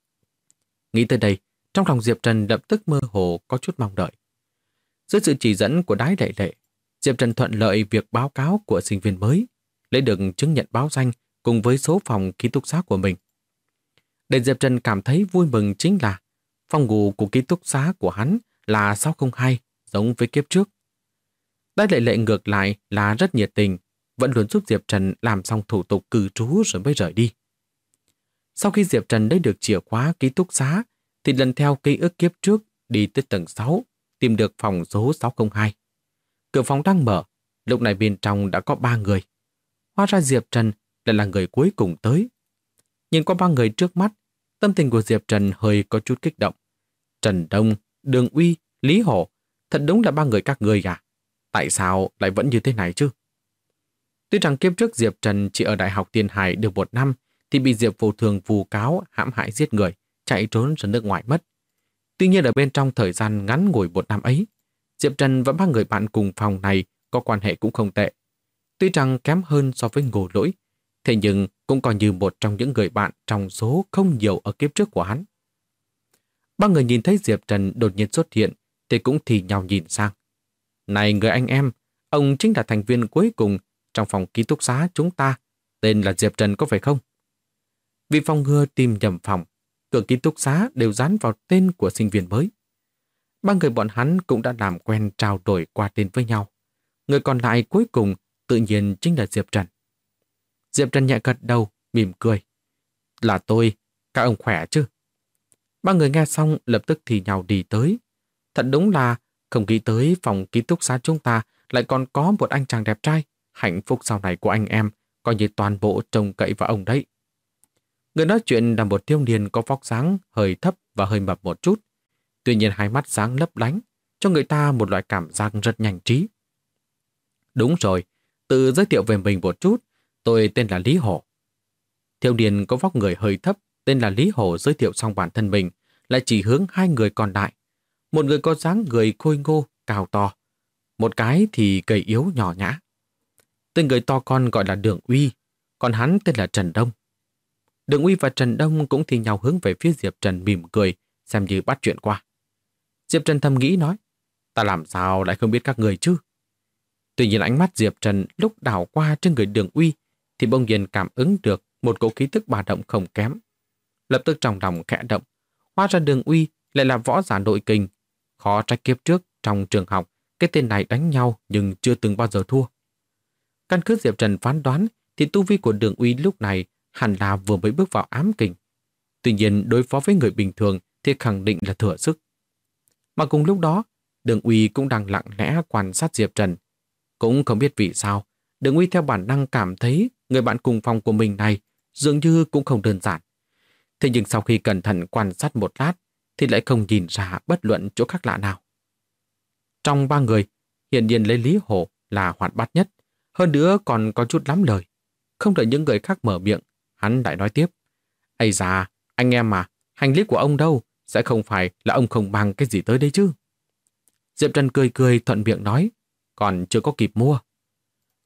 Nghĩ tới đây, trong lòng Diệp Trần lập tức mơ hồ có chút mong đợi. Dưới sự chỉ dẫn của Đái Lệ Lệ, Diệp Trần thuận lợi việc báo cáo của sinh viên mới, lấy được chứng nhận báo danh cùng với số phòng ký túc xá của mình. Để Diệp Trần cảm thấy vui mừng chính là phòng ngủ của ký túc xá của hắn là 602, giống với kiếp trước. Đái Lệ Lệ ngược lại là rất nhiệt tình, vẫn luôn giúp Diệp Trần làm xong thủ tục cư trú rồi mới rời đi. Sau khi Diệp Trần lấy được chìa khóa ký túc xá, thì lần theo ký ức kiếp trước đi tới tầng 6, tìm được phòng số 602. Cửa phòng đang mở, lúc này bên trong đã có 3 người. Hóa ra Diệp Trần lại là người cuối cùng tới. Nhìn qua 3 người trước mắt, tâm tình của Diệp Trần hơi có chút kích động. Trần Đông, Đường Uy, Lý Hổ, thật đúng là 3 người các người à? Tại sao lại vẫn như thế này chứ? Tuy rằng kiếp trước Diệp Trần chỉ ở Đại học Tiền Hải được 1 năm thì bị Diệp Vô Thường vu cáo hãm hại giết người, chạy trốn ra nước ngoài mất. Tuy nhiên ở bên trong thời gian ngắn ngủi 1 năm ấy, Diệp Trần và 3 người bạn cùng phòng này có quan hệ cũng không tệ. Tuy rằng kém hơn so với Ngô Lỗi, thế nhưng cũng coi như một trong những người bạn trong số không nhiều ở kiếp trước của hắn. 3 người nhìn thấy Diệp Trần đột nhiên xuất hiện thì cũng thì nhau nhìn sang. Này người anh em, ông chính là thành viên cuối cùng trong phòng ký túc xá chúng ta, tên là Diệp Trần có phải không? Vì phòng ngừa tìm nhầm phòng, cửa ký túc xá đều dán vào tên của sinh viên mới. 3 người bọn hắn cũng đã làm quen trao đổi qua tên với nhau. Người còn lại cuối cùng tự nhiên chính là Diệp Trần. Diệp Trần nhẹ gật đầu, mỉm cười. Là tôi, các ông khỏe chứ? 3 người nghe xong lập tức thì nhau đi tới. Thật đúng là không nghĩ tới phòng ký túc xá chúng ta lại còn có một anh chàng đẹp trai. Hạnh phúc sau này của anh em coi như toàn bộ trông cậy vào ông đấy. Người nói chuyện là một thiếu niên có vóc dáng hơi thấp và hơi mập một chút. Tuy nhiên hai mắt sáng lấp lánh, cho người ta một loại cảm giác rất nhanh trí. Đúng rồi, tự giới thiệu về mình một chút, tôi tên là Lý Hổ. Thiếu niên có vóc người hơi thấp, tên là Lý Hổ giới thiệu xong bản thân mình, lại chỉ hướng 2 người còn lại. Một người có dáng người khôi ngô, cao to. Một cái thì gầy yếu nhỏ nhã. Tên người to con gọi là Đường Uy, còn hắn tên là Trần Đông. Đường Uy và Trần Đông cũng thì nhau hướng về phía Diệp Trần mỉm cười, xem như bắt chuyện qua. Diệp Trần thầm nghĩ nói, ta làm sao lại không biết các người chứ? Tuy nhiên ánh mắt Diệp Trần lúc đảo qua trên người Đường Uy thì bỗng nhiên cảm ứng được một cỗ khí tức ba động không kém. Lập tức trong lòng khẽ động, hóa ra Đường Uy lại là võ giả nội kình. Khó trách kiếp trước trong trường học, cái tên này đánh nhau nhưng chưa từng bao giờ thua. Căn cứ Diệp Trần phán đoán thì tu vi của Đường Uy lúc này hẳn là vừa mới bước vào ám kình. Tuy nhiên đối phó với người bình thường thì khẳng định là thừa sức. Mà cùng lúc đó, Đường Uy cũng đang lặng lẽ quan sát Diệp Trần. Cũng không biết vì sao, Đường Uy theo bản năng cảm thấy người bạn cùng phòng của mình này dường như cũng không đơn giản. Thế nhưng sau khi cẩn thận quan sát một lát thì lại không nhìn ra bất luận chỗ khác lạ nào. Trong 3 người, hiển nhiên lấy Lý Hổ là hoạt bát nhất, hơn nữa còn có chút lắm lời. Không đợi những người khác mở miệng, hắn lại nói tiếp. Ây da, anh em mà, hành lý của ông đâu? Sẽ không phải là ông không mang cái gì tới đây chứ? Diệp Trần cười cười thuận miệng nói, còn chưa có kịp mua.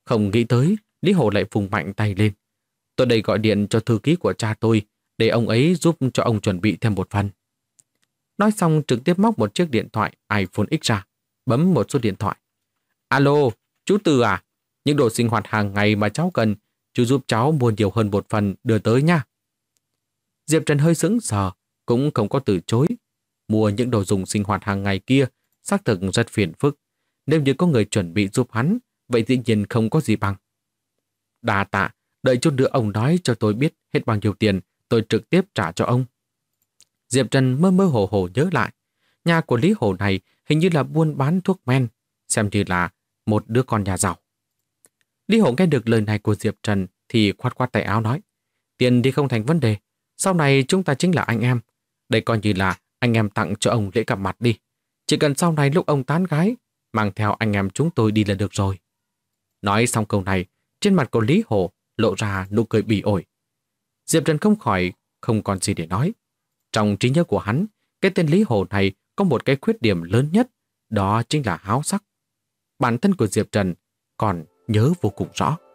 Không nghĩ tới, Lý Hổ lại vùng mạnh tay lên. Tôi đây gọi điện cho thư ký của cha tôi, để ông ấy giúp cho ông chuẩn bị thêm một phần. Nói xong trực tiếp móc một chiếc điện thoại iPhone X ra, bấm một số điện thoại. Alo, chú Từ à? Những đồ sinh hoạt hàng ngày mà cháu cần, chú giúp cháu mua nhiều hơn một phần đưa tới nha. Diệp Trần hơi sững sờ, cũng không có từ chối. Mua những đồ dùng sinh hoạt hàng ngày kia xác thực rất phiền phức. Nếu như có người chuẩn bị giúp hắn, vậy dĩ nhiên không có gì bằng. Đà tạ, đợi chút nữa ông nói cho tôi biết hết bao nhiêu tiền, tôi trực tiếp trả cho ông. Diệp Trần mơ mơ hồ hồ nhớ lại. Nhà của Lý Hổ này hình như là buôn bán thuốc men, xem như là một đứa con nhà giàu. Lý Hổ nghe được lời này của Diệp Trần thì khoát khoát tay áo nói. Tiền thì không thành vấn đề, sau này chúng ta chính là anh em. Đây coi như là anh em tặng cho ông lễ gặp mặt đi. Chỉ cần sau này lúc ông tán gái, mang theo anh em chúng tôi đi là được rồi. Nói xong câu này, trên mặt của Lý Hổ lộ ra nụ cười bỉ ổi. Diệp Trần không khỏi không còn gì để nói. Trong trí nhớ của hắn, cái tên Lý Hổ này có một cái khuyết điểm lớn nhất, đó chính là háo sắc. Bản thân của Diệp Trần còn nhớ vô cùng rõ.